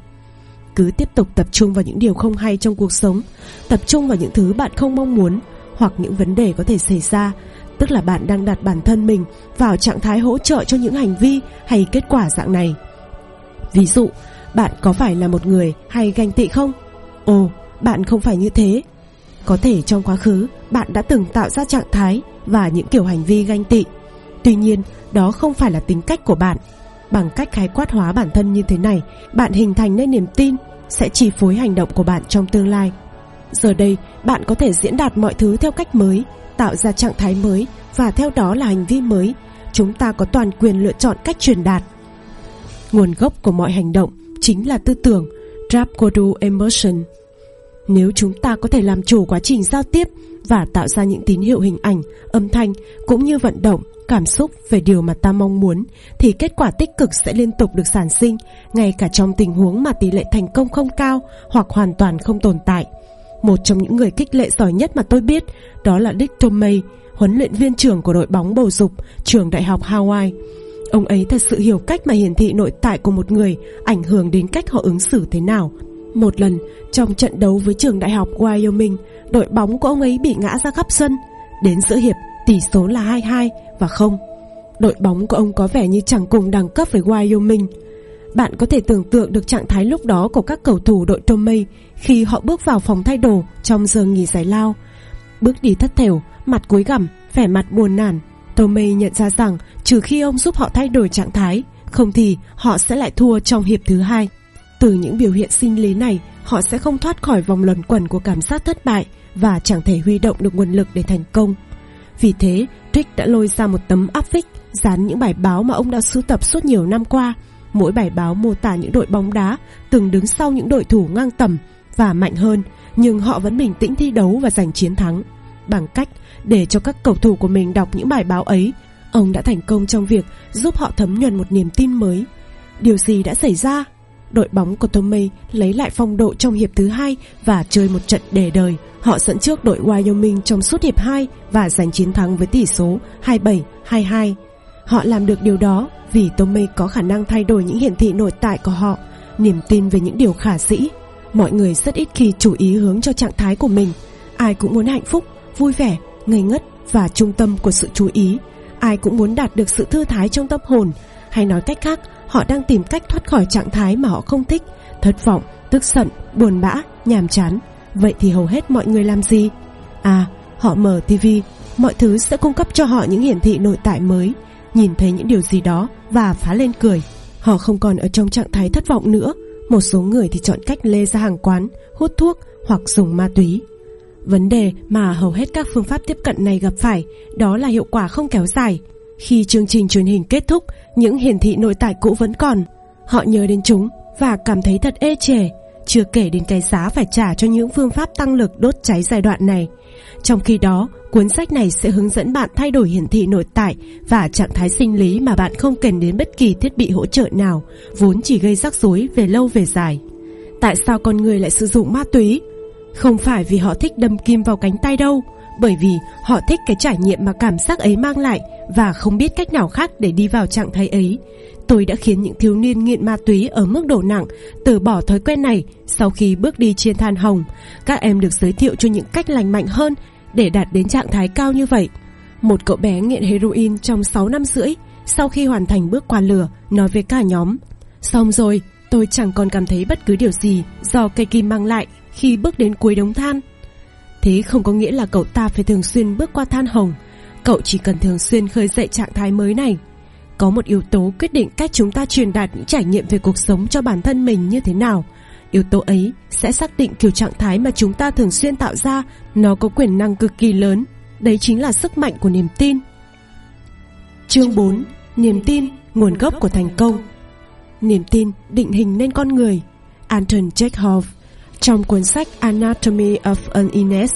Cứ tiếp tục tập trung vào những điều không hay trong cuộc sống, tập trung vào những thứ bạn không mong muốn hoặc những vấn đề có thể xảy ra, tức là bạn đang đặt bản thân mình vào trạng thái hỗ trợ cho những hành vi hay kết quả dạng này. Ví dụ, bạn có phải là một người hay ganh tị không? Ồ, bạn không phải như thế. Có thể trong quá khứ bạn đã từng tạo ra trạng thái và những kiểu hành vi ganh tị. Tuy nhiên, đó không phải là tính cách của bạn. Bằng cách khái quát hóa bản thân như thế này, bạn hình thành nên niềm tin sẽ chi phối hành động của bạn trong tương lai. Giờ đây, bạn có thể diễn đạt mọi thứ theo cách mới, tạo ra trạng thái mới và theo đó là hành vi mới. Chúng ta có toàn quyền lựa chọn cách truyền đạt. Nguồn gốc của mọi hành động chính là tư tưởng, Drapkodu Emotion. Nếu chúng ta có thể làm chủ quá trình giao tiếp và tạo ra những tín hiệu hình ảnh, âm thanh cũng như vận động, cảm xúc về điều mà ta mong muốn, thì kết quả tích cực sẽ liên tục được sản sinh, ngay cả trong tình huống mà tỷ lệ thành công không cao hoặc hoàn toàn không tồn tại. Một trong những người khích lệ giỏi nhất mà tôi biết đó là Dick Tomei, huấn luyện viên trưởng của đội bóng bầu dục trường đại học Hawaii. Ông ấy thật sự hiểu cách mà hiển thị nội tại của một người ảnh hưởng đến cách họ ứng xử thế nào. Một lần, trong trận đấu với trường đại học Wyoming, đội bóng của ông ấy bị ngã ra khắp sân. Đến giữa hiệp, tỷ số là hai hai và không. Đội bóng của ông có vẻ như chẳng cùng đẳng cấp với Wyoming. Bạn có thể tưởng tượng được trạng thái lúc đó của các cầu thủ đội Tomei khi họ bước vào phòng thay đồ trong giờ nghỉ giải lao. Bước đi thất thểu, mặt cúi gằm, vẻ mặt buồn nản. Tomei nhận ra rằng trừ khi ông giúp họ thay đổi trạng thái, không thì họ sẽ lại thua trong hiệp thứ hai. Từ những biểu hiện sinh lý này, họ sẽ không thoát khỏi vòng luẩn quẩn của cảm giác thất bại và chẳng thể huy động được nguồn lực để thành công. Vì thế, Rick đã lôi ra một tấm áp phích, dán những bài báo mà ông đã sưu tập suốt nhiều năm qua. Mỗi bài báo mô tả những đội bóng đá từng đứng sau những đội thủ ngang tầm và mạnh hơn, nhưng họ vẫn bình tĩnh thi đấu và giành chiến thắng. Bằng cách để cho các cầu thủ của mình đọc những bài báo ấy, ông đã thành công trong việc giúp họ thấm nhuần một niềm tin mới. Điều gì đã xảy ra? Đội bóng của Tomei lấy lại phong độ trong hiệp thứ hai và chơi một trận để đời. Họ dẫn trước đội Wyoming trong suốt hiệp hai và giành chiến thắng với tỷ số hai bảy hai hai. Họ làm được điều đó vì Tomei có khả năng thay đổi những hiển thị nội tại của họ, niềm tin về những điều khả dĩ. Mọi người rất ít khi chú ý hướng cho trạng thái của mình. Ai cũng muốn hạnh phúc, vui vẻ, ngây ngất và trung tâm của sự chú ý. Ai cũng muốn đạt được sự thư thái trong tâm hồn. Hay nói cách khác, họ đang tìm cách thoát khỏi trạng thái mà họ không thích, thất vọng, tức giận, buồn bã, nhàm chán. Vậy thì hầu hết mọi người làm gì? À, họ mở ti vi. Mọi thứ sẽ cung cấp cho họ những hiển thị nội tại mới. Nhìn thấy những điều gì đó và phá lên cười. Họ không còn ở trong trạng thái thất vọng nữa. Một số người thì chọn cách lê ra hàng quán, hút thuốc hoặc dùng ma túy. Vấn đề mà hầu hết các phương pháp tiếp cận này gặp phải đó là hiệu quả không kéo dài. Khi chương trình truyền hình kết thúc, những hiển thị nội tại cũ vẫn còn. Họ nhớ đến chúng và cảm thấy thật ê chề, chưa kể đến cái giá phải trả cho những phương pháp tăng lực đốt cháy giai đoạn này. Trong khi đó, cuốn sách này sẽ hướng dẫn bạn thay đổi hiển thị nội tại và trạng thái sinh lý mà bạn không cần đến bất kỳ thiết bị hỗ trợ nào, vốn chỉ gây rắc rối về lâu về dài. Tại sao con người lại sử dụng ma túy? Không phải vì họ thích đâm kim vào cánh tay đâu, bởi vì họ thích cái trải nghiệm mà cảm giác ấy mang lại và không biết cách nào khác để đi vào trạng thái ấy. Tôi đã khiến những thiếu niên nghiện ma túy ở mức độ nặng từ bỏ thói quen này sau khi bước đi trên than hồng. Các em được giới thiệu cho những cách lành mạnh hơn để đạt đến trạng thái cao như vậy. Một cậu bé nghiện heroin trong sáu năm rưỡi, sau khi hoàn thành bước qua lửa, nói với cả nhóm: "Xong rồi, tôi chẳng còn cảm thấy bất cứ điều gì do cây kim mang lại khi bước đến cuối đống than." Thế không có nghĩa là cậu ta phải thường xuyên bước qua than hồng. Cậu chỉ cần thường xuyên khơi dậy trạng thái mới này. Có một yếu tố quyết định cách chúng ta truyền đạt những trải nghiệm về cuộc sống cho bản thân mình như thế nào. Yếu tố ấy sẽ xác định kiểu trạng thái mà chúng ta thường xuyên tạo ra. Nó có quyền năng cực kỳ lớn. Đấy chính là sức mạnh của niềm tin. Chương bốn. Niềm tin, nguồn gốc của thành công. Niềm tin định hình nên con người. Anton Chekhov. Trong cuốn sách Anatomy of an Illness,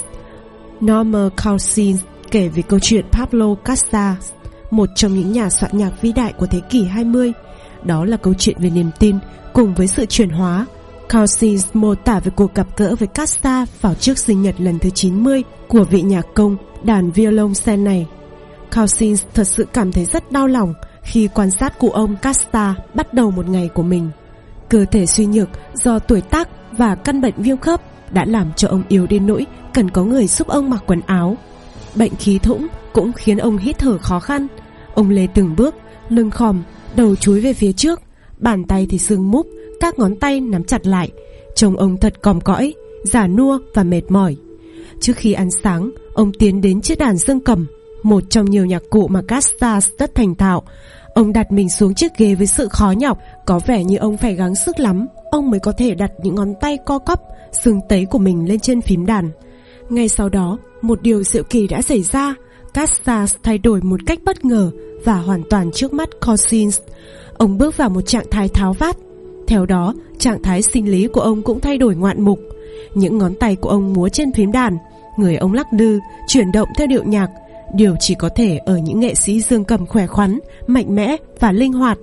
Norman Cousins kể về câu chuyện Pablo Casals, một trong những nhà soạn nhạc vĩ đại của thế kỷ hai mươi. Đó là câu chuyện về niềm tin cùng với sự chuyển hóa. Cousins mô tả về cuộc gặp gỡ với Casals vào trước sinh nhật lần thứ chín mươi của vị nhạc công đàn violoncelle này. Cousins thật sự cảm thấy rất đau lòng khi quan sát cụ ông Casals bắt đầu một ngày của mình. Cơ thể suy nhược do tuổi tác và căn bệnh viêm khớp đã làm cho ông yếu đến nỗi cần có người giúp ông mặc quần áo. Bệnh khí thủng cũng khiến ông hít thở khó khăn. Ông lê từng bước, lưng khom, đầu chúi về phía trước, bàn tay thì sưng múp, các ngón tay nắm chặt lại. Trông ông thật còm cõi, già nua và mệt mỏi. Trước khi ăn sáng, ông tiến đến chiếc đàn dương cầm, một trong nhiều nhạc cụ mà Casals rất thành thạo. Ông đặt mình xuống chiếc ghế với sự khó nhọc, có vẻ như ông phải gắng sức lắm ông mới có thể đặt những ngón tay co quắp, xương tấy của mình lên trên phím đàn. Ngay sau đó, một điều diệu kỳ đã xảy ra. Casals thay đổi một cách bất ngờ và hoàn toàn trước mắt Cousins. Ông bước vào một trạng thái tháo vát. Theo đó, trạng thái sinh lý của ông cũng thay đổi ngoạn mục. Những ngón tay của ông múa trên phím đàn, người ông lắc lư, chuyển động theo điệu nhạc, điều chỉ có thể ở những nghệ sĩ dương cầm khỏe khoắn, mạnh mẽ và linh hoạt.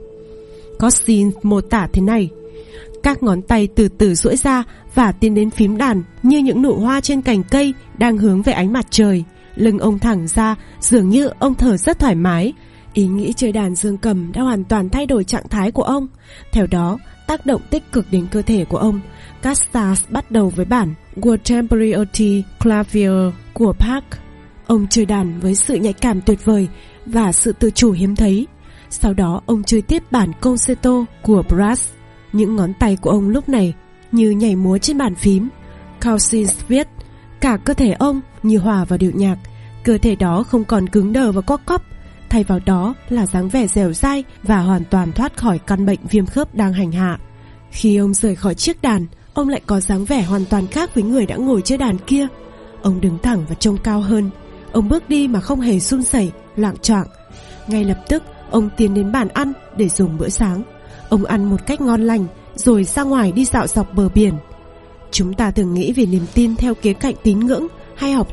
Cousins mô tả thế này: các ngón tay từ từ duỗi ra và tiến đến phím đàn như những nụ hoa trên cành cây đang hướng về ánh mặt trời. Lưng ông thẳng ra, dường như ông thở rất thoải mái. Ý nghĩ chơi đàn dương cầm đã hoàn toàn thay đổi trạng thái của ông. Theo đó, tác động tích cực đến cơ thể của ông. Casals bắt đầu với bản Contemporary Clavier của Bach. Ông chơi đàn với sự nhạy cảm tuyệt vời và sự tự chủ hiếm thấy. Sau đó ông chơi tiếp bản Concerto của Brahms. Những ngón tay của ông lúc này như nhảy múa trên bàn phím. Cousins viết, cả cơ thể ông như hòa vào điệu nhạc. Cơ thể đó không còn cứng đờ và co quắp, thay vào đó là dáng vẻ dẻo dai và hoàn toàn thoát khỏi căn bệnh viêm khớp đang hành hạ. Khi ông rời khỏi chiếc đàn, ông lại có dáng vẻ hoàn toàn khác với người đã ngồi trên đàn kia. Ông đứng thẳng và trông cao hơn. Ông bước đi mà không hề run rẩy, loạng choạng. Ngay lập tức, ông tiến đến bàn ăn để dùng bữa sáng. Ông ăn một cách ngon lành, rồi ra ngoài đi dạo dọc bờ biển. Chúng ta thường nghĩ về niềm tin theo khía cạnh tín ngưỡng hay học thuyết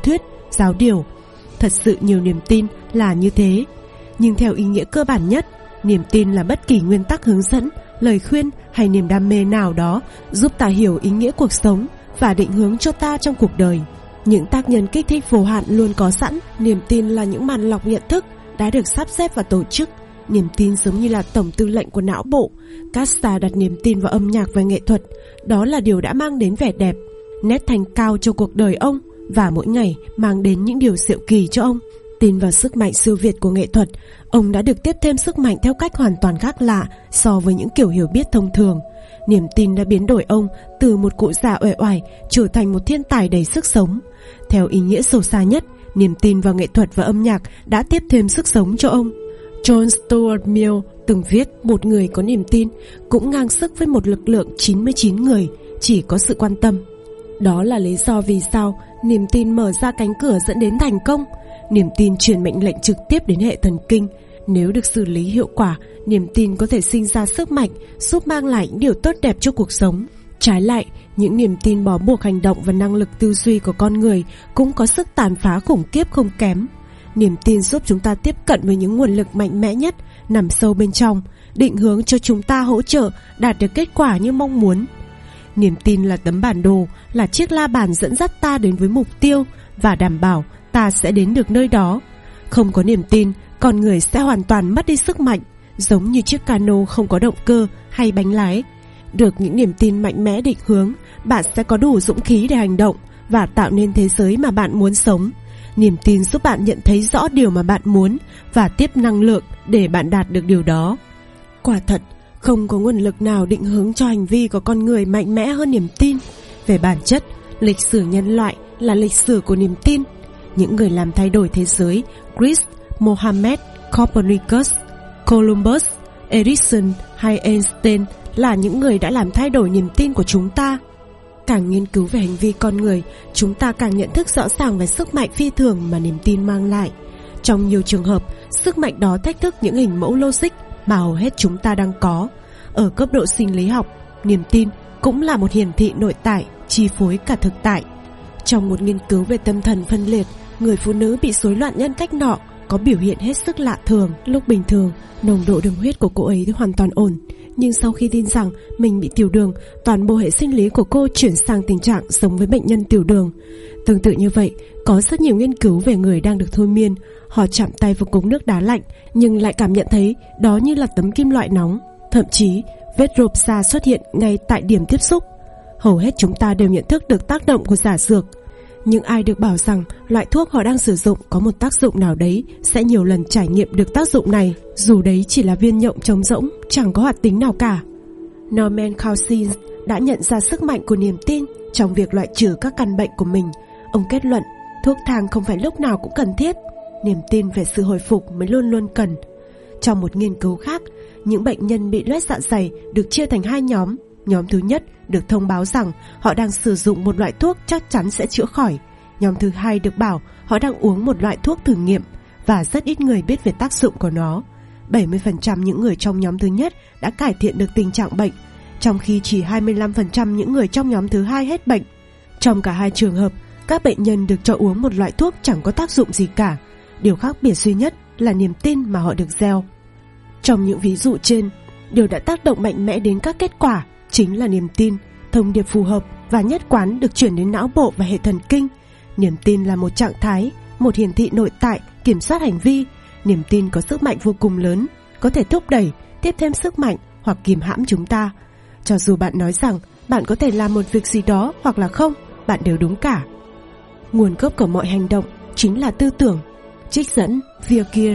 giáo điều. Thật sự nhiều niềm tin là như thế. Nhưng theo ý nghĩa cơ bản nhất, niềm tin là bất kỳ nguyên tắc hướng dẫn, lời khuyên hay niềm đam mê nào đó giúp ta hiểu ý nghĩa cuộc sống và định hướng cho ta trong cuộc đời. Những tác nhân kích thích vô hạn luôn có sẵn. Niềm tin là những màn lọc nhận thức đã được sắp xếp và tổ chức. Niềm tin giống như là tổng tư lệnh của não bộ. Casta đặt niềm tin vào âm nhạc và nghệ thuật. Đó là điều đã mang đến vẻ đẹp, nét thanh cao cho cuộc đời ông, và mỗi ngày mang đến những điều diệu kỳ cho ông. Tin vào sức mạnh siêu việt của nghệ thuật, ông đã được tiếp thêm sức mạnh theo cách hoàn toàn khác lạ so với những kiểu hiểu biết thông thường. Niềm tin đã biến đổi ông từ một cụ già uể oải trở thành một thiên tài đầy sức sống. Theo ý nghĩa sâu xa nhất, niềm tin vào nghệ thuật và âm nhạc đã tiếp thêm sức sống cho ông. John Stuart Mill từng viết, một người có niềm tin cũng ngang sức với một lực lượng chín mươi chín người chỉ có sự quan tâm. Đó là lý do vì sao niềm tin mở ra cánh cửa dẫn đến thành công. Niềm tin truyền mệnh lệnh trực tiếp đến hệ thần kinh. Nếu được xử lý hiệu quả, niềm tin có thể sinh ra sức mạnh, giúp mang lại những điều tốt đẹp cho cuộc sống. Trái lại, những niềm tin bó buộc hành động và năng lực tư duy của con người cũng có sức tàn phá khủng khiếp không kém. Niềm tin giúp chúng ta tiếp cận với những nguồn lực mạnh mẽ nhất nằm sâu bên trong, định hướng cho chúng ta hỗ trợ đạt được kết quả như mong muốn. Niềm tin là tấm bản đồ, là chiếc la bàn dẫn dắt ta đến với mục tiêu và đảm bảo ta sẽ đến được nơi đó. Không có niềm tin, con người sẽ hoàn toàn mất đi sức mạnh, giống như chiếc cano không có động cơ hay bánh lái. Được những niềm tin mạnh mẽ định hướng, bạn sẽ có đủ dũng khí để hành động và tạo nên thế giới mà bạn muốn sống. Niềm tin giúp bạn nhận thấy rõ điều mà bạn muốn và tiếp năng lượng để bạn đạt được điều đó. Quả thật, không có nguồn lực nào định hướng cho hành vi của con người mạnh mẽ hơn niềm tin. Về bản chất, lịch sử nhân loại là lịch sử của niềm tin. Những người làm thay đổi thế giới, Christ, Mohammed, Copernicus, Columbus, Edison hay Einstein là những người đã làm thay đổi niềm tin của chúng ta. Càng nghiên cứu về hành vi con người, chúng ta càng nhận thức rõ ràng về sức mạnh phi thường mà niềm tin mang lại. Trong nhiều trường hợp, sức mạnh đó thách thức những hình mẫu logic mà hầu hết chúng ta đang có. Ở cấp độ sinh lý học, niềm tin cũng là một hiển thị nội tại, chi phối cả thực tại. Trong một nghiên cứu về tâm thần phân liệt, người phụ nữ bị rối loạn nhân cách nọ có biểu hiện hết sức lạ thường. Lúc bình thường, nồng độ đường huyết của cô ấy hoàn toàn ổn, nhưng sau khi tin rằng mình bị tiểu đường, toàn bộ hệ sinh lý của cô chuyển sang tình trạng giống với bệnh nhân tiểu đường. Tương tự như vậy, có rất nhiều nghiên cứu về người đang được thôi miên. Họ chạm tay vào cốc nước đá lạnh nhưng lại cảm nhận thấy đó như là tấm kim loại nóng. Thậm chí, vết rộp da xuất hiện ngay tại điểm tiếp xúc. Hầu hết chúng ta đều nhận thức được tác động của giả dược. Nhưng ai được bảo rằng loại thuốc họ đang sử dụng có một tác dụng nào đấy sẽ nhiều lần trải nghiệm được tác dụng này, dù đấy chỉ là viên nhộng trống rỗng, chẳng có hoạt tính nào cả. Norman Cousins đã nhận ra sức mạnh của niềm tin trong việc loại trừ các căn bệnh của mình. Ông kết luận, thuốc thang không phải lúc nào cũng cần thiết, niềm tin về sự hồi phục mới luôn luôn cần. Trong một nghiên cứu khác, những bệnh nhân bị loét dạ dày được chia thành hai nhóm. Nhóm thứ nhất được thông báo rằng họ đang sử dụng một loại thuốc chắc chắn sẽ chữa khỏi. Nhóm thứ hai được bảo họ đang uống một loại thuốc thử nghiệm và rất ít người biết về tác dụng của nó. bảy mươi phần trăm những người trong nhóm thứ nhất đã cải thiện được tình trạng bệnh, trong khi chỉ hai mươi lăm phần trăm những người trong nhóm thứ hai hết bệnh. Trong cả hai trường hợp, các bệnh nhân được cho uống một loại thuốc chẳng có tác dụng gì cả. Điều khác biệt duy nhất là niềm tin mà họ được gieo. Trong những ví dụ trên, điều đã tác động mạnh mẽ đến các kết quả chính là niềm tin. Thông điệp phù hợp và nhất quán được chuyển đến não bộ và hệ thần kinh. Niềm tin là một trạng thái, một hiển thị nội tại kiểm soát hành vi. Niềm tin có sức mạnh vô cùng lớn, có thể thúc đẩy, tiếp thêm sức mạnh hoặc kìm hãm chúng ta. Cho dù bạn nói rằng bạn có thể làm một việc gì đó hoặc là không, bạn đều đúng cả. Nguồn gốc của mọi hành động chính là tư tưởng. Trích dẫn Virkir.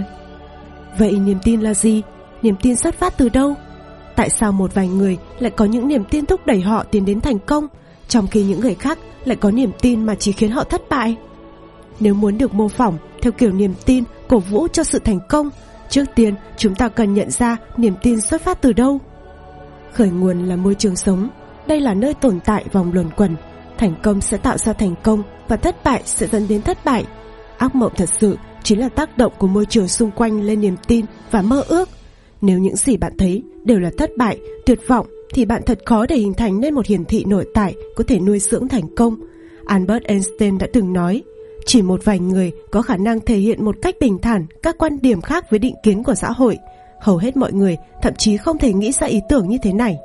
Vậy niềm tin là gì? Niềm tin xuất phát từ đâu? Tại sao một vài người lại có những niềm tin thúc đẩy họ tiến đến thành công, trong khi những người khác lại có niềm tin mà chỉ khiến họ thất bại? Nếu muốn được mô phỏng theo kiểu niềm tin cổ vũ cho sự thành công, trước tiên chúng ta cần nhận ra niềm tin xuất phát từ đâu. Khởi nguồn là môi trường sống. Đây là nơi tồn tại vòng luẩn quẩn. Thành công sẽ tạo ra thành công và thất bại sẽ dẫn đến thất bại. Ác mộng thật sự chính là tác động của môi trường xung quanh lên niềm tin và mơ ước. Nếu những gì bạn thấy đều là thất bại, tuyệt vọng, thì bạn thật khó để hình thành nên một hiển thị nội tại có thể nuôi dưỡng thành công. Albert Einstein đã từng nói, Chỉ một vài người có khả năng thể hiện một cách bình thản các quan điểm khác với định kiến của xã hội. Hầu hết mọi người thậm chí không thể nghĩ ra ý tưởng như thế này.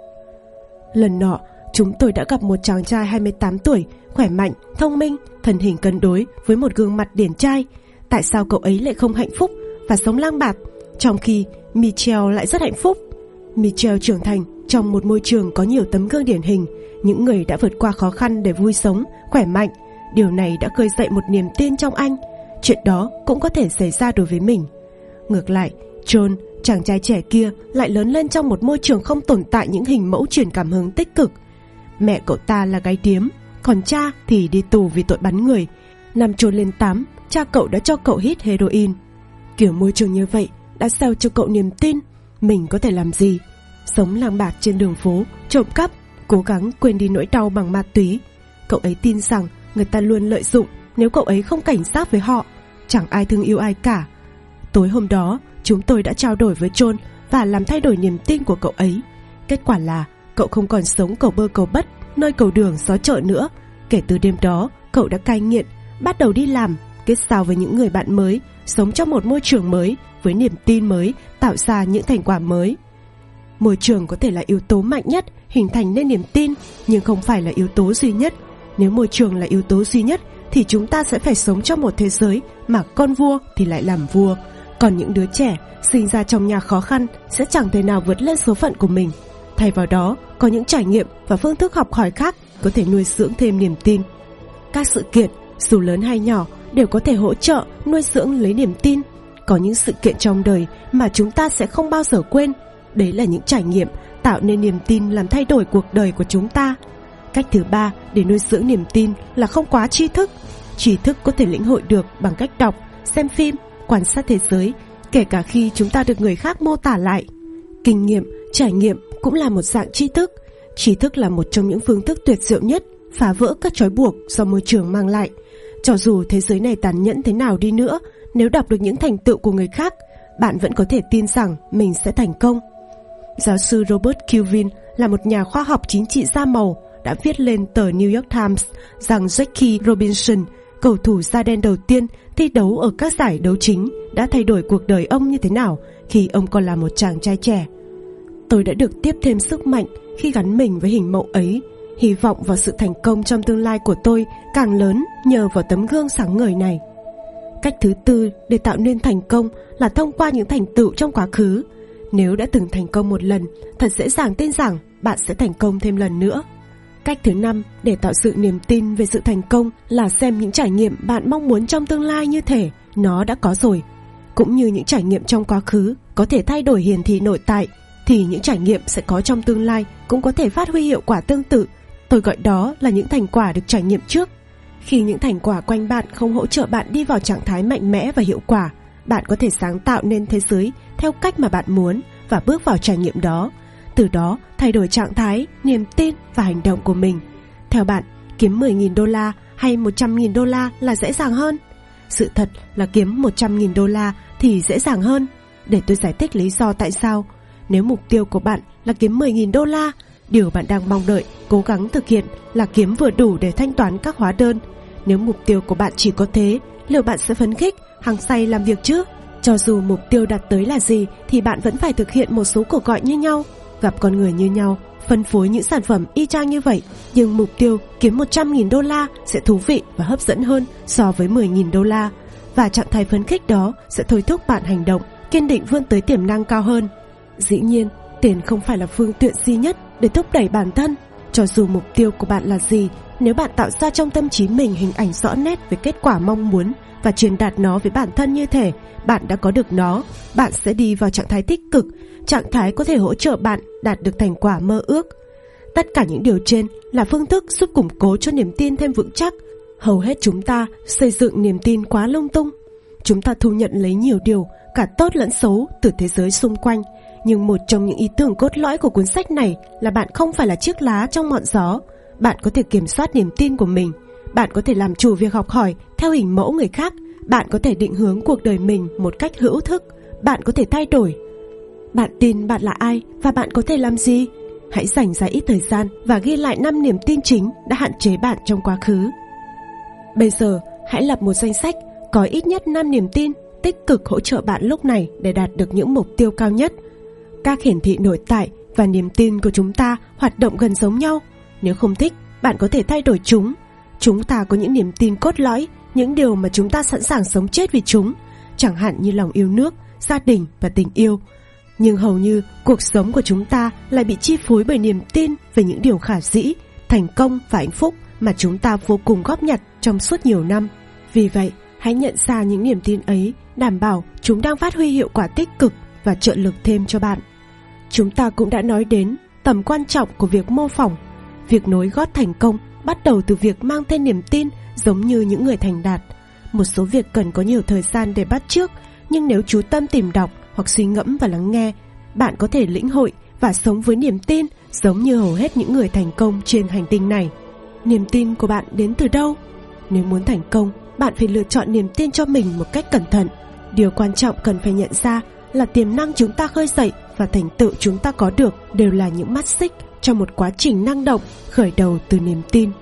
Lần nọ, chúng tôi đã gặp một chàng trai hai mươi tám tuổi, khỏe mạnh, thông minh, thân hình cân đối với một gương mặt điển trai. Tại sao cậu ấy lại không hạnh phúc và sống lang bạt, trong khi Michelle lại rất hạnh phúc? Michelle trưởng thành trong một môi trường có nhiều tấm gương điển hình, những người đã vượt qua khó khăn để vui sống, khỏe mạnh. Điều này đã khơi dậy một niềm tin trong anh. Chuyện đó cũng có thể xảy ra đối với mình. Ngược lại, John, chàng trai trẻ kia, lại lớn lên trong một môi trường không tồn tại những hình mẫu truyền cảm hứng tích cực. Mẹ cậu ta là gái điếm, còn cha thì đi tù vì tội bắn người. Năm John lên tám, cha cậu đã cho cậu hít heroin. Kiểu môi trường như vậy đã gieo cho cậu niềm tin mình có thể làm gì. Sống lang bạt trên đường phố, trộm cắp, cố gắng quên đi nỗi đau bằng ma túy. Cậu ấy tin rằng người ta luôn lợi dụng nếu cậu ấy không cảnh giác với họ. Chẳng ai thương yêu ai cả. Tối hôm đó, chúng tôi đã trao đổi với John và làm thay đổi niềm tin của cậu ấy. Kết quả là cậu không còn sống cầu bơ cầu bất nơi cầu đường xó chợ nữa. Kể từ đêm đó, cậu đã cai nghiện, bắt đầu đi làm, kết giao với những người bạn mới, sống trong một môi trường mới với niềm tin mới, tạo ra những thành quả mới. Môi trường có thể là yếu tố mạnh nhất hình thành nên niềm tin, nhưng không phải là yếu tố duy nhất. Nếu môi trường là yếu tố duy nhất thì chúng ta sẽ phải sống trong một thế giới mà con vua thì lại làm vua. Còn những đứa trẻ sinh ra trong nhà khó khăn sẽ chẳng thể nào vượt lên số phận của mình. Thay vào đó, có những trải nghiệm và phương thức học hỏi khác có thể nuôi dưỡng thêm niềm tin. Các sự kiện, dù lớn hay nhỏ, đều có thể hỗ trợ nuôi dưỡng lấy niềm tin. Có những sự kiện trong đời mà chúng ta sẽ không bao giờ quên. Đấy là những trải nghiệm tạo nên niềm tin làm thay đổi cuộc đời của chúng ta. Cách thứ ba để nuôi dưỡng niềm tin là không quá tri thức. Tri thức có thể lĩnh hội được bằng cách đọc, xem phim, quan sát thế giới, kể cả khi chúng ta được người khác mô tả lại. Kinh nghiệm, trải nghiệm cũng là một dạng tri thức. Tri thức là một trong những phương thức tuyệt diệu nhất phá vỡ các trói buộc do môi trường mang lại. Cho dù thế giới này tàn nhẫn thế nào đi nữa, nếu đọc được những thành tựu của người khác, bạn vẫn có thể tin rằng mình sẽ thành công. Giáo sư Robert Kelvin là một nhà khoa học chính trị da màu, đã viết lên tờ New York Times rằng Jackie Robinson, cầu thủ da đen đầu tiên thi đấu ở các giải đấu chính, đã thay đổi cuộc đời ông như thế nào khi ông còn là một chàng trai trẻ. Tôi đã được tiếp thêm sức mạnh khi gắn mình với hình mẫu ấy. Hy vọng vào sự thành công trong tương lai của tôi càng lớn nhờ vào tấm gương sáng ngời này. Cách thứ tư để tạo nên thành công là thông qua những thành tựu trong quá khứ. Nếu đã từng thành công một lần, thật dễ dàng tin rằng bạn sẽ thành công thêm lần nữa. Cách thứ năm để tạo dựng niềm tin về sự thành công là xem những trải nghiệm bạn mong muốn trong tương lai như thể nó đã có rồi. Cũng như những trải nghiệm trong quá khứ có thể thay đổi hiển thị nội tại, thì những trải nghiệm sẽ có trong tương lai cũng có thể phát huy hiệu quả tương tự. Tôi gọi đó là những thành quả được trải nghiệm trước. Khi những thành quả quanh bạn không hỗ trợ bạn đi vào trạng thái mạnh mẽ và hiệu quả, bạn có thể sáng tạo nên thế giới theo cách mà bạn muốn và bước vào trải nghiệm đó. Từ đó thay đổi trạng thái, niềm tin và hành động của mình. Theo bạn, kiếm mười nghìn đô la hay một trăm nghìn đô la là dễ dàng hơn? Sự thật là kiếm một trăm nghìn đô la thì dễ dàng hơn. Để tôi giải thích lý do tại sao. Nếu mục tiêu của bạn là kiếm mười nghìn đô la, điều bạn đang mong đợi, cố gắng thực hiện là kiếm vừa đủ để thanh toán các hóa đơn. Nếu mục tiêu của bạn chỉ có thế, liệu bạn sẽ phấn khích, hăng say làm việc chứ? Cho dù mục tiêu đạt tới là gì thì bạn vẫn phải thực hiện một số cuộc gọi như nhau, gặp con người như nhau, phân phối những sản phẩm y chang như vậy. Nhưng mục tiêu kiếm một trăm nghìn đô la sẽ thú vị và hấp dẫn hơn so với mười nghìn đô la. Và trạng thái phấn khích đó sẽ thôi thúc bạn hành động, kiên định vươn tới tiềm năng cao hơn. Dĩ nhiên, tiền không phải là phương tiện duy nhất để thúc đẩy bản thân. Cho dù mục tiêu của bạn là gì, nếu bạn tạo ra trong tâm trí mình hình ảnh rõ nét về kết quả mong muốn và truyền đạt nó với bản thân như thể bạn đã có được nó, bạn sẽ đi vào trạng thái tích cực, trạng thái có thể hỗ trợ bạn đạt được thành quả mơ ước. Tất cả những điều trên là phương thức giúp củng cố cho niềm tin thêm vững chắc. Hầu hết chúng ta xây dựng niềm tin quá lung tung. Chúng ta thu nhận lấy nhiều điều, cả tốt lẫn xấu, từ thế giới xung quanh. Nhưng một trong những ý tưởng cốt lõi của cuốn sách này là bạn không phải là chiếc lá trong ngọn gió. Bạn có thể kiểm soát niềm tin của mình. Bạn có thể làm chủ việc học hỏi theo hình mẫu người khác. Bạn có thể định hướng cuộc đời mình một cách hữu thức. Bạn có thể thay đổi. Bạn tin bạn là ai và bạn có thể làm gì? Hãy dành ra ít thời gian và ghi lại năm niềm tin chính đã hạn chế bạn trong quá khứ. Bây giờ, Hãy lập một danh sách có ít nhất năm niềm tin tích cực hỗ trợ bạn lúc này để đạt được những mục tiêu cao nhất. Các hiển thị nội tại và niềm tin của chúng ta hoạt động gần giống nhau. Nếu không thích, bạn có thể thay đổi chúng. Chúng ta có những niềm tin cốt lõi, những điều mà chúng ta sẵn sàng sống chết vì chúng, chẳng hạn như lòng yêu nước, gia đình và tình yêu. Nhưng hầu như cuộc sống của chúng ta lại bị chi phối bởi niềm tin về những điều khả dĩ, thành công và hạnh phúc mà chúng ta vô cùng góp nhặt trong suốt nhiều năm. Vì vậy, hãy nhận ra những niềm tin ấy, đảm bảo chúng đang phát huy hiệu quả tích cực và trợ lực thêm cho bạn. Chúng ta cũng đã nói đến tầm quan trọng của việc mô phỏng. Việc nối gót thành công bắt đầu từ việc mang thêm niềm tin giống như những người thành đạt. Một số việc cần có nhiều thời gian để bắt chước, nhưng nếu chú tâm tìm đọc hoặc suy ngẫm và lắng nghe, bạn có thể lĩnh hội và sống với niềm tin giống như hầu hết những người thành công trên hành tinh này. Niềm tin của bạn đến từ đâu? Nếu muốn thành công, bạn phải lựa chọn niềm tin cho mình một cách cẩn thận. Điều quan trọng cần phải nhận ra là tiềm năng chúng ta khơi dậy và thành tựu chúng ta có được đều là những mắt xích trong một quá trình năng động khởi đầu từ niềm tin.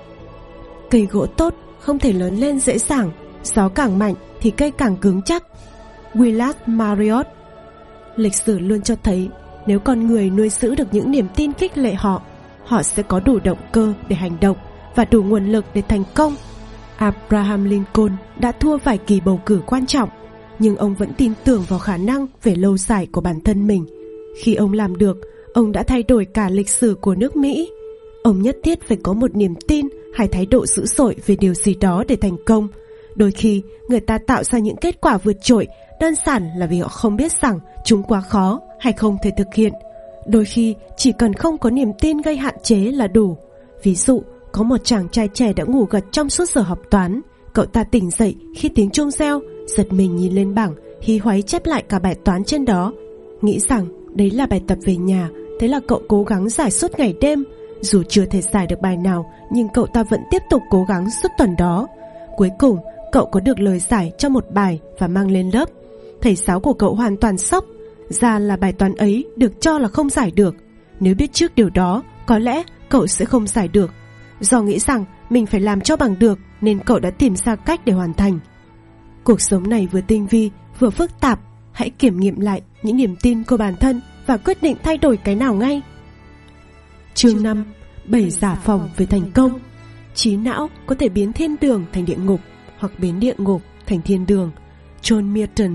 Cây gỗ tốt không thể lớn lên dễ dàng, gió càng mạnh thì cây càng cứng chắc. Willard Marriott. Lịch sử luôn cho thấy nếu con người nuôi giữ được những niềm tin khích lệ họ, họ sẽ có đủ động cơ để hành động và đủ nguồn lực để thành công. Abraham Lincoln đã thua vài kỳ bầu cử quan trọng, nhưng ông vẫn tin tưởng vào khả năng về lâu dài của bản thân mình. Khi ông làm được, ông đã thay đổi cả lịch sử của nước Mỹ. Ông nhất thiết phải có một niềm tin hay thái độ dữ dội về điều gì đó để thành công. Đôi khi, người ta tạo ra những kết quả vượt trội đơn giản là vì họ không biết rằng chúng quá khó hay không thể thực hiện. Đôi khi, chỉ cần không có niềm tin gây hạn chế là đủ. Ví dụ, có một chàng trai trẻ đã ngủ gật trong suốt giờ học toán. Cậu ta tỉnh dậy khi tiếng chuông reo, giật mình nhìn lên bảng, hí hoáy chép lại cả bài toán trên đó, nghĩ rằng đấy là bài tập về nhà. Thế là cậu cố gắng giải suốt ngày đêm. Dù chưa thể giải được bài nào, nhưng cậu ta vẫn tiếp tục cố gắng suốt tuần đó. Cuối cùng, cậu có được lời giải cho một bài và mang lên lớp. Thầy giáo của cậu hoàn toàn sốc. Ra là bài toán ấy được cho là không giải được. Nếu biết trước điều đó, có lẽ cậu sẽ không giải được. Do nghĩ rằng mình phải làm cho bằng được, nên cậu đã tìm ra cách để hoàn thành. Cuộc sống này vừa tinh vi, vừa phức tạp. Hãy kiểm nghiệm lại những niềm tin của bản thân và quyết định thay đổi cái nào ngay. Chương năm. bảy giả phòng về thành công. Trí não có thể biến thiên đường thành địa ngục, hoặc biến địa ngục thành thiên đường. John Milton.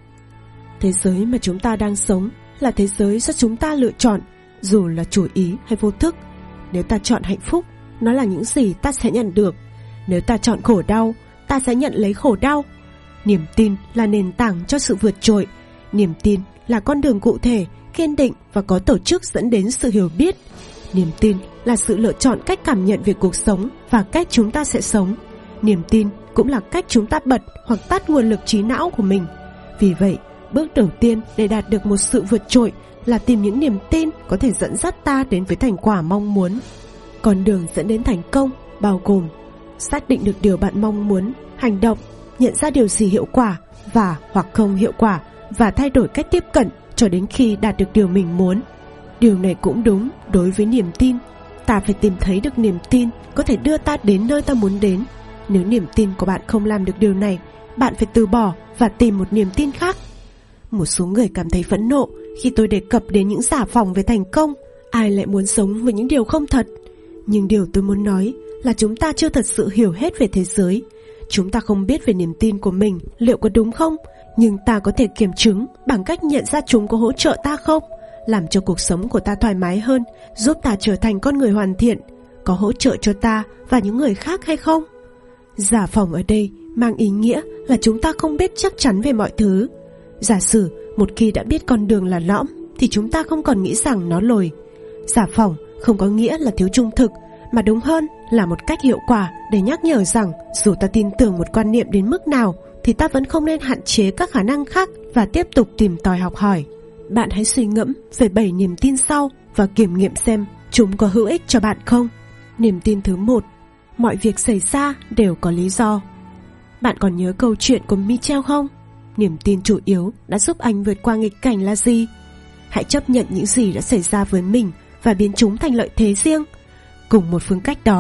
Thế giới mà chúng ta đang sống là thế giới do chúng ta lựa chọn, dù là chủ ý hay vô thức. Nếu ta chọn hạnh phúc, nó là những gì ta sẽ nhận được. Nếu ta chọn khổ đau, ta sẽ nhận lấy khổ đau. Niềm tin là nền tảng cho sự vượt trội. Niềm tin là con đường cụ thể, kiên định và có tổ chức dẫn đến sự hiểu biết. Niềm tin là sự lựa chọn cách cảm nhận về cuộc sống và cách chúng ta sẽ sống. Niềm tin cũng là cách chúng ta bật hoặc tắt nguồn lực trí não của mình. Vì vậy, bước đầu tiên để đạt được một sự vượt trội là tìm những niềm tin có thể dẫn dắt ta đến với thành quả mong muốn. Con đường dẫn đến thành công bao gồm xác định được điều bạn mong muốn, hành động, nhận ra điều gì hiệu quả và hoặc không hiệu quả, và thay đổi cách tiếp cận cho đến khi đạt được điều mình muốn. Điều này cũng đúng đối với niềm tin. Ta phải tìm thấy được niềm tin có thể đưa ta đến nơi ta muốn đến. Nếu niềm tin của bạn không làm được điều này, bạn phải từ bỏ và tìm một niềm tin khác. Một số người cảm thấy phẫn nộ khi tôi đề cập đến những giả phòng về thành công. Ai lại muốn sống với những điều không thật? Nhưng điều tôi muốn nói là chúng ta chưa thật sự hiểu hết về thế giới. Chúng ta không biết về niềm tin của mình liệu có đúng không, nhưng ta có thể kiểm chứng bằng cách nhận ra chúng có hỗ trợ ta không, làm cho cuộc sống của ta thoải mái hơn, giúp ta trở thành con người hoàn thiện, có hỗ trợ cho ta và những người khác hay không. Giả phòng ở đây mang ý nghĩa là chúng ta không biết chắc chắn về mọi thứ. Giả sử một khi đã biết con đường là lõm thì chúng ta không còn nghĩ rằng nó lồi. Giả phòng không có nghĩa là thiếu trung thực, mà đúng hơn là một cách hiệu quả để nhắc nhở rằng dù ta tin tưởng một quan niệm đến mức nào thì ta vẫn không nên hạn chế các khả năng khác và tiếp tục tìm tòi học hỏi. Bạn hãy suy ngẫm về bảy niềm tin sau và kiểm nghiệm xem chúng có hữu ích cho bạn không. Niềm tin thứ một: mọi việc xảy ra đều có lý do. Bạn còn nhớ câu chuyện của Mitchell không? Niềm tin chủ yếu đã giúp anh vượt qua nghịch cảnh là gì? Hãy chấp nhận những gì đã xảy ra với mình và biến chúng thành lợi thế riêng. Cùng một phương cách đó, tất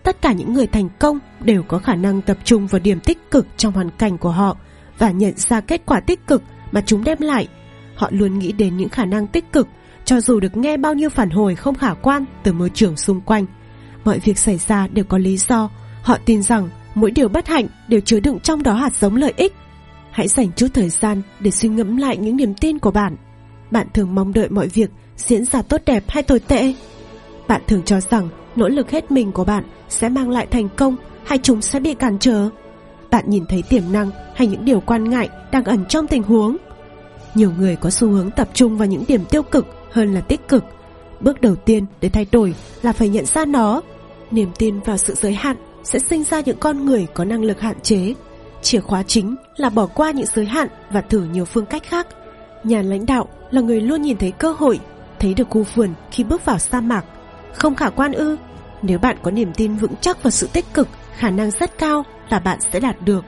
tất cả những người thành công đều có khả năng tập trung vào điểm tích cực trong hoàn cảnh của họ và nhận ra kết quả tích cực mà chúng đem lại. Họ luôn nghĩ đến những khả năng tích cực, cho dù được nghe bao nhiêu phản hồi không khả quan từ môi trường xung quanh. Mọi việc xảy ra đều có lý do. Họ tin rằng mỗi điều bất hạnh đều chứa đựng trong đó hạt giống lợi ích. Hãy dành chút thời gian để suy ngẫm lại những niềm tin của bạn. Bạn thường mong đợi mọi việc diễn ra tốt đẹp hay tồi tệ? Bạn thường cho rằng nỗ lực hết mình của bạn sẽ mang lại thành công hay chúng sẽ bị cản trở? Bạn nhìn thấy tiềm năng hay những điều quan ngại đang ẩn trong tình huống? Nhiều người có xu hướng tập trung vào những điểm tiêu cực hơn là tích cực. Bước đầu tiên để thay đổi là phải nhận ra nó. Niềm tin vào sự giới hạn sẽ sinh ra những con người có năng lực hạn chế. Chìa khóa chính là bỏ qua những giới hạn và thử nhiều phương cách khác. Nhà lãnh đạo là người luôn nhìn thấy cơ hội, thấy được khu vườn khi bước vào sa mạc. Không khả quan ư? Nếu bạn có niềm tin vững chắc vào sự tích cực, khả năng rất cao là bạn sẽ đạt được.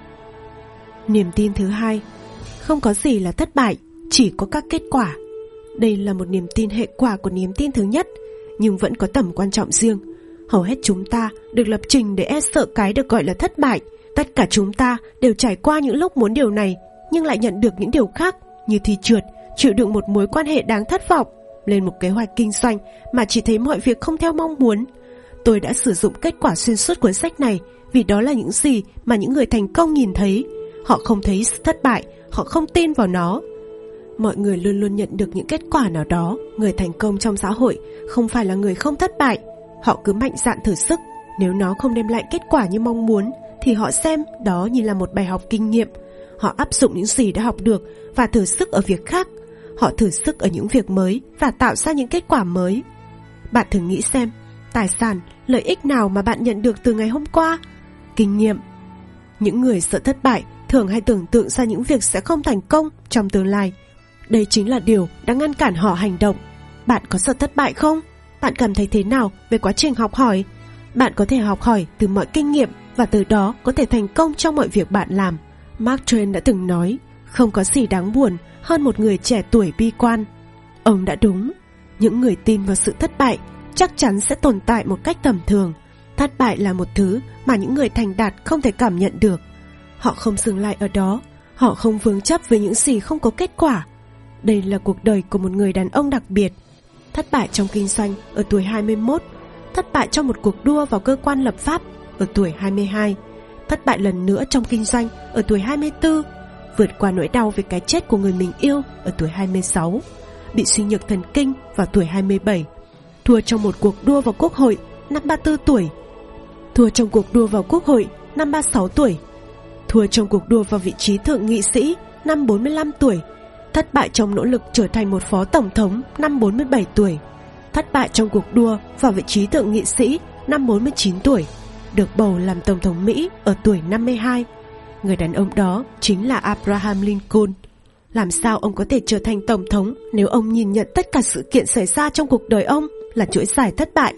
Niềm tin thứ hai: không có gì là thất bại, chỉ có các kết quả. Đây là một niềm tin hệ quả của niềm tin thứ nhất, nhưng vẫn có tầm quan trọng riêng. Hầu hết chúng ta được lập trình để e sợ cái được gọi là thất bại. Tất cả chúng ta đều trải qua những lúc muốn điều này, nhưng lại nhận được những điều khác, như thi trượt, chịu đựng một mối quan hệ đáng thất vọng, lên một kế hoạch kinh doanh mà chỉ thấy mọi việc không theo mong muốn. Tôi đã sử dụng kết quả xuyên suốt cuốn sách này vì đó là những gì mà những người thành công nhìn thấy. Họ không thấy sự thất bại, họ không tin vào nó. Mọi người luôn luôn nhận được những kết quả nào đó. Người thành công trong xã hội không phải là người không thất bại. Họ cứ mạnh dạn thử sức. Nếu nó không đem lại kết quả như mong muốn thì họ xem đó như là một bài học kinh nghiệm. Họ áp dụng những gì đã học được và thử sức ở việc khác. Họ thử sức ở những việc mới và tạo ra những kết quả mới. Bạn thử nghĩ xem, tài sản, lợi ích nào mà bạn nhận được từ ngày hôm qua? Kinh nghiệm. Những người sợ thất bại thường hay tưởng tượng ra những việc sẽ không thành công trong tương lai. Đây chính là điều đã ngăn cản họ hành động. Bạn có sợ thất bại không? Bạn cảm thấy thế nào về quá trình học hỏi? Bạn có thể học hỏi từ mọi kinh nghiệm và từ đó có thể thành công trong mọi việc bạn làm. Mark Twain đã từng nói, không có gì đáng buồn hơn một người trẻ tuổi bi quan. Ông đã đúng. Những người tin vào sự thất bại chắc chắn sẽ tồn tại một cách tầm thường. Thất bại là một thứ mà những người thành đạt không thể cảm nhận được. Họ không dừng lại ở đó. Họ không vướng chấp với những gì không có kết quả. Đây là cuộc đời của một người đàn ông đặc biệt. Thất bại trong kinh doanh ở tuổi hai mươi mốt. Thất bại trong một cuộc đua vào cơ quan lập pháp ở tuổi hai mươi hai. Thất bại lần nữa trong kinh doanh ở tuổi hai mươi tư. Vượt qua nỗi đau về cái chết của người mình yêu ở tuổi hai mươi sáu. Bị suy nhược thần kinh vào tuổi hai mươi bảy. Thua trong một cuộc đua vào quốc hội năm ba mươi tư tuổi. Thua trong cuộc đua vào quốc hội năm ba mươi sáu tuổi. Thua trong cuộc đua vào vị trí thượng nghị sĩ năm bốn mươi lăm tuổi. Thất bại trong nỗ lực trở thành một phó tổng thống năm bốn mươi bảy tuổi. Thất bại trong cuộc đua vào vị trí thượng nghị sĩ năm bốn mươi chín tuổi. Được bầu làm tổng thống Mỹ ở tuổi năm mươi hai. Người đàn ông đó chính là Abraham Lincoln. Làm sao ông có thể trở thành tổng thống nếu ông nhìn nhận tất cả sự kiện xảy ra trong cuộc đời ông là chuỗi dài thất bại?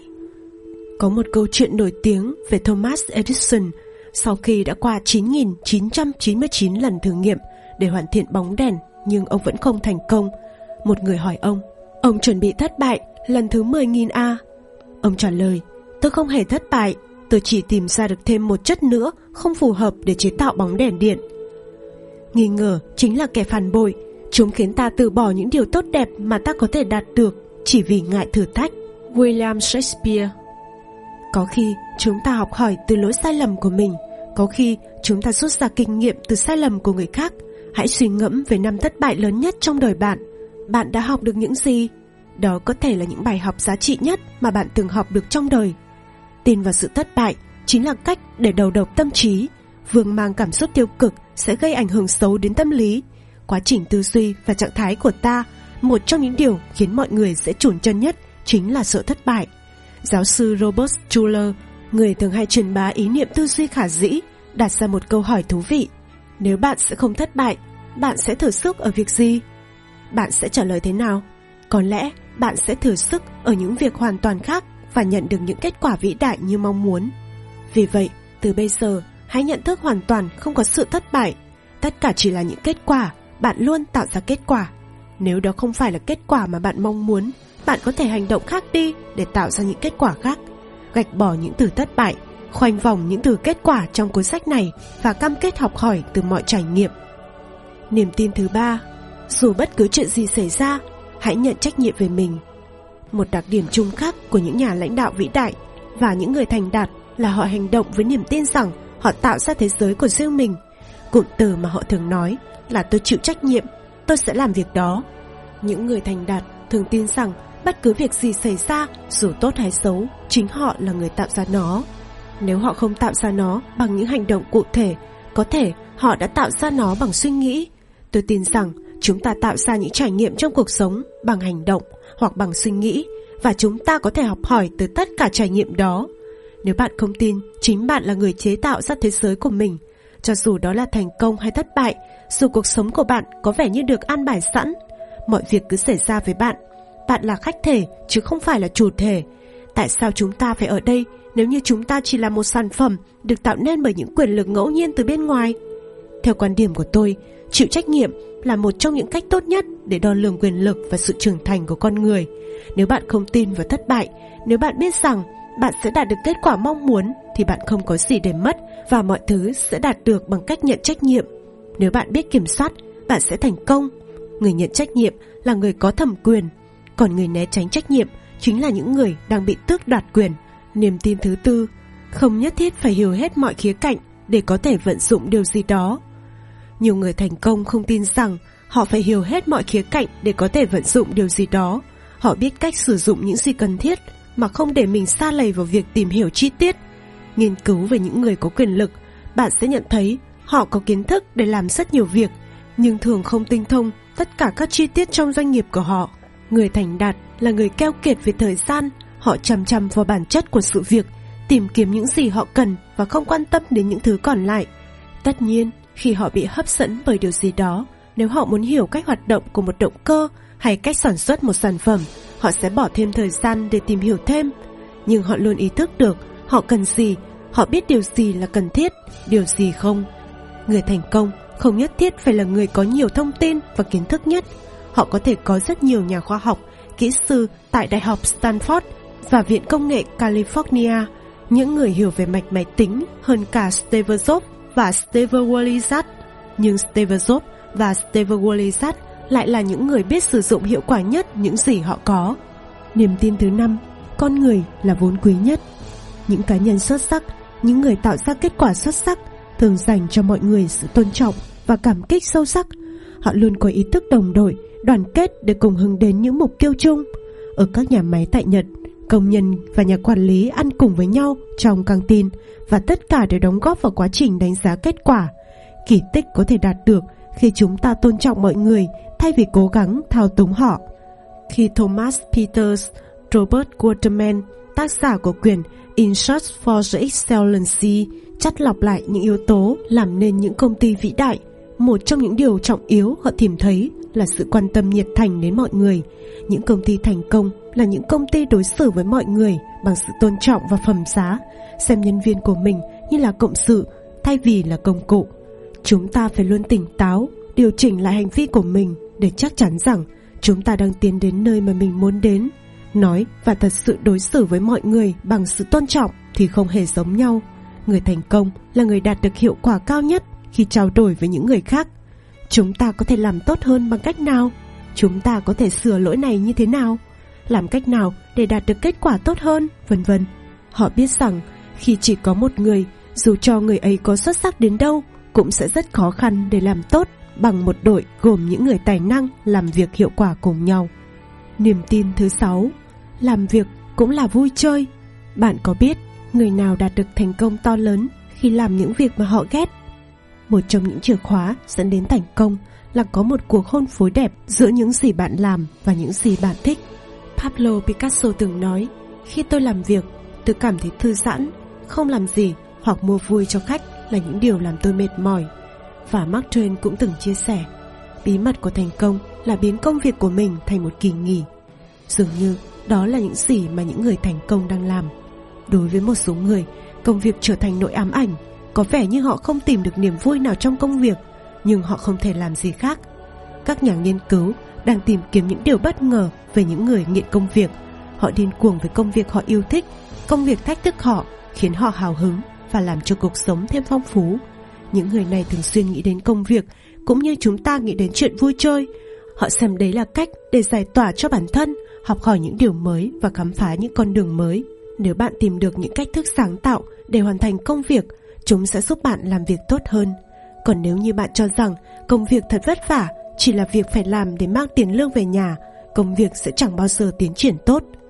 Có một câu chuyện nổi tiếng về Thomas Edison. Sau khi đã qua chín nghìn chín trăm chín mươi chín lần thử nghiệm để hoàn thiện bóng đèn, nhưng ông vẫn không thành công. Một người hỏi ông, ông chuẩn bị thất bại lần thứ mười nghìn à? Ông trả lời, tôi không hề thất bại. Tôi chỉ tìm ra được thêm một chất nữa không phù hợp để chế tạo bóng đèn điện. Nghi ngờ chính là kẻ phản bội. Chúng khiến ta từ bỏ những điều tốt đẹp mà ta có thể đạt được chỉ vì ngại thử thách. William Shakespeare. Có khi chúng ta học hỏi từ lỗi sai lầm của mình. Có khi chúng ta rút ra kinh nghiệm từ sai lầm của người khác. Hãy suy ngẫm về năm thất bại lớn nhất trong đời bạn. Bạn đã học được những gì? Đó có thể là những bài học giá trị nhất mà bạn từng học được trong đời. Tin vào sự thất bại chính là cách để đầu độc tâm trí. Vương mang cảm xúc tiêu cực sẽ gây ảnh hưởng xấu đến tâm lý, quá trình tư duy và trạng thái của ta. Một trong những điều khiến mọi người dễ chùn chân nhất chính là sợ thất bại. Giáo sư Robert Schuller, người thường hay truyền bá ý niệm tư duy khả dĩ, đặt ra một câu hỏi thú vị. Nếu bạn sẽ không thất bại, bạn sẽ thử sức ở việc gì? Bạn sẽ trả lời thế nào? Có lẽ bạn sẽ thử sức ở những việc hoàn toàn khác và nhận được những kết quả vĩ đại như mong muốn. Vì vậy, từ bây giờ, hãy nhận thức hoàn toàn không có sự thất bại. Tất cả chỉ là những kết quả, bạn luôn tạo ra kết quả. Nếu đó không phải là kết quả mà bạn mong muốn, bạn có thể hành động khác đi để tạo ra những kết quả khác. Gạch bỏ những từ thất bại khoanh vòng những từ kết quả trong cuốn sách này và cam kết học hỏi từ mọi trải nghiệm. Niềm tin thứ ba, dù bất cứ chuyện gì xảy ra, hãy nhận trách nhiệm về mình. Một đặc điểm chung khác của những nhà lãnh đạo vĩ đại và những người thành đạt là họ hành động với niềm tin rằng họ tạo ra thế giới của riêng mình. Cụm từ mà họ thường nói là tôi chịu trách nhiệm, tôi sẽ làm việc đó. Những người thành đạt thường tin rằng bất cứ việc gì xảy ra, dù tốt hay xấu, chính họ là người tạo ra nó. Nếu họ không tạo ra nó bằng những hành động cụ thể, có thể họ đã tạo ra nó bằng suy nghĩ. Tôi tin rằng chúng ta tạo ra những trải nghiệm trong cuộc sống bằng hành động hoặc bằng suy nghĩ, và chúng ta có thể học hỏi từ tất cả trải nghiệm đó. Nếu bạn không tin chính bạn là người chế tạo ra thế giới của mình, cho dù đó là thành công hay thất bại, dù cuộc sống của bạn có vẻ như được an bài sẵn, mọi việc cứ xảy ra với bạn. Bạn là khách thể chứ không phải là chủ thể. Tại sao chúng ta phải ở đây nếu như chúng ta chỉ là một sản phẩm được tạo nên bởi những quyền lực ngẫu nhiên từ bên ngoài? Theo quan điểm của tôi, chịu trách nhiệm là một trong những cách tốt nhất để đo lường quyền lực và sự trưởng thành của con người. Nếu bạn không tin vào thất bại, nếu bạn biết rằng bạn sẽ đạt được kết quả mong muốn, thì bạn không có gì để mất và mọi thứ sẽ đạt được bằng cách nhận trách nhiệm. Nếu bạn biết kiểm soát, bạn sẽ thành công. Người nhận trách nhiệm là người có thẩm quyền, còn người né tránh trách nhiệm chính là những người đang bị tước đoạt quyền. Niềm tin thứ tư, không nhất thiết phải hiểu hết mọi khía cạnh để có thể vận dụng điều gì đó. Nhiều người thành công không tin rằng họ phải hiểu hết mọi khía cạnh để có thể vận dụng điều gì đó. Họ biết cách sử dụng những gì cần thiết mà không để mình sa lầy vào việc tìm hiểu chi tiết. Nghiên cứu về những người có quyền lực, bạn sẽ nhận thấy họ có kiến thức để làm rất nhiều việc, nhưng thường không tinh thông tất cả các chi tiết trong doanh nghiệp của họ. Người thành đạt là người keo kiệt về thời gian. Họ chăm chăm vào bản chất của sự việc, tìm kiếm những gì họ cần và không quan tâm đến những thứ còn lại. Tất nhiên, khi họ bị hấp dẫn bởi điều gì đó, nếu họ muốn hiểu cách hoạt động của một động cơ hay cách sản xuất một sản phẩm, họ sẽ bỏ thêm thời gian để tìm hiểu thêm. Nhưng họ luôn ý thức được họ cần gì, họ biết điều gì là cần thiết, điều gì không. Người thành công không nhất thiết phải là người có nhiều thông tin và kiến thức nhất. Họ có thể có rất nhiều nhà khoa học, kỹ sư tại Đại học Stanford và Viện Công nghệ California, những người hiểu về mạch máy tính hơn cả Steve Jobs và Steve Wozniak. Nhưng Steve Jobs và Steve Wozniak lại là những người biết sử dụng hiệu quả nhất những gì họ có. Niềm tin thứ năm, con người là vốn quý nhất. Những cá nhân xuất sắc, những người tạo ra kết quả xuất sắc thường dành cho mọi người sự tôn trọng và cảm kích sâu sắc. Họ luôn có ý thức đồng đội, đoàn kết để cùng hướng đến những mục tiêu chung. Ở các nhà máy tại Nhật, công nhân và nhà quản lý ăn cùng với nhau trong căng tin, và tất cả đều đóng góp vào quá trình đánh giá kết quả. Kỳ tích có thể đạt được khi chúng ta tôn trọng mọi người thay vì cố gắng thao túng họ. Khi Thomas Peters, Robert Waterman, tác giả của quyển In Search for the Excellency, chắt lọc lại những yếu tố làm nên những công ty vĩ đại, một trong những điều trọng yếu họ tìm thấy là sự quan tâm nhiệt thành đến mọi người. Những công ty thành công là những công ty đối xử với mọi người bằng sự tôn trọng và phẩm giá, xem nhân viên của mình như là cộng sự thay vì là công cụ. Chúng ta phải luôn tỉnh táo, điều chỉnh lại hành vi của mình để chắc chắn rằng chúng ta đang tiến đến nơi mà mình muốn đến. Nói và thật sự đối xử với mọi người bằng sự tôn trọng thì không hề giống nhau. Người thành công là người đạt được hiệu quả cao nhất khi trao đổi với những người khác. Chúng ta có thể làm tốt hơn bằng cách nào? Chúng ta có thể sửa lỗi này như thế nào? Làm cách nào để đạt được kết quả tốt hơn? Vân vân. Họ biết rằng khi chỉ có một người, dù cho người ấy có xuất sắc đến đâu, cũng sẽ rất khó khăn để làm tốt bằng một đội gồm những người tài năng làm việc hiệu quả cùng nhau. Niềm tin thứ sáu, làm việc cũng là vui chơi. Bạn có biết người nào đạt được thành công to lớn khi làm những việc mà họ ghét? Một trong những chìa khóa dẫn đến thành công là có một cuộc hôn phối đẹp giữa những gì bạn làm và những gì bạn thích. Pablo Picasso từng nói, khi tôi làm việc, tôi cảm thấy thư giãn, không làm gì hoặc mua vui cho khách là những điều làm tôi mệt mỏi. Và Mark Twain cũng từng chia sẻ, bí mật của thành công là biến công việc của mình thành một kỳ nghỉ. Dường như đó là những gì mà những người thành công đang làm. Đối với một số người, công việc trở thành nỗi ám ảnh. Có vẻ như họ không tìm được niềm vui nào trong công việc, nhưng họ không thể làm gì khác. Các nhà nghiên cứu đang tìm kiếm những điều bất ngờ về những người nghiện công việc. Họ điên cuồng với công việc họ yêu thích, công việc thách thức họ, khiến họ hào hứng và làm cho cuộc sống thêm phong phú. Những người này thường xuyên nghĩ đến công việc cũng như chúng ta nghĩ đến chuyện vui chơi. Họ xem đấy là cách để giải tỏa cho bản thân, học hỏi những điều mới và khám phá những con đường mới. Nếu bạn tìm được những cách thức sáng tạo để hoàn thành công việc, chúng sẽ giúp bạn làm việc tốt hơn. Còn nếu như bạn cho rằng công việc thật vất vả, chỉ là việc phải làm để mang tiền lương về nhà, công việc sẽ chẳng bao giờ tiến triển tốt.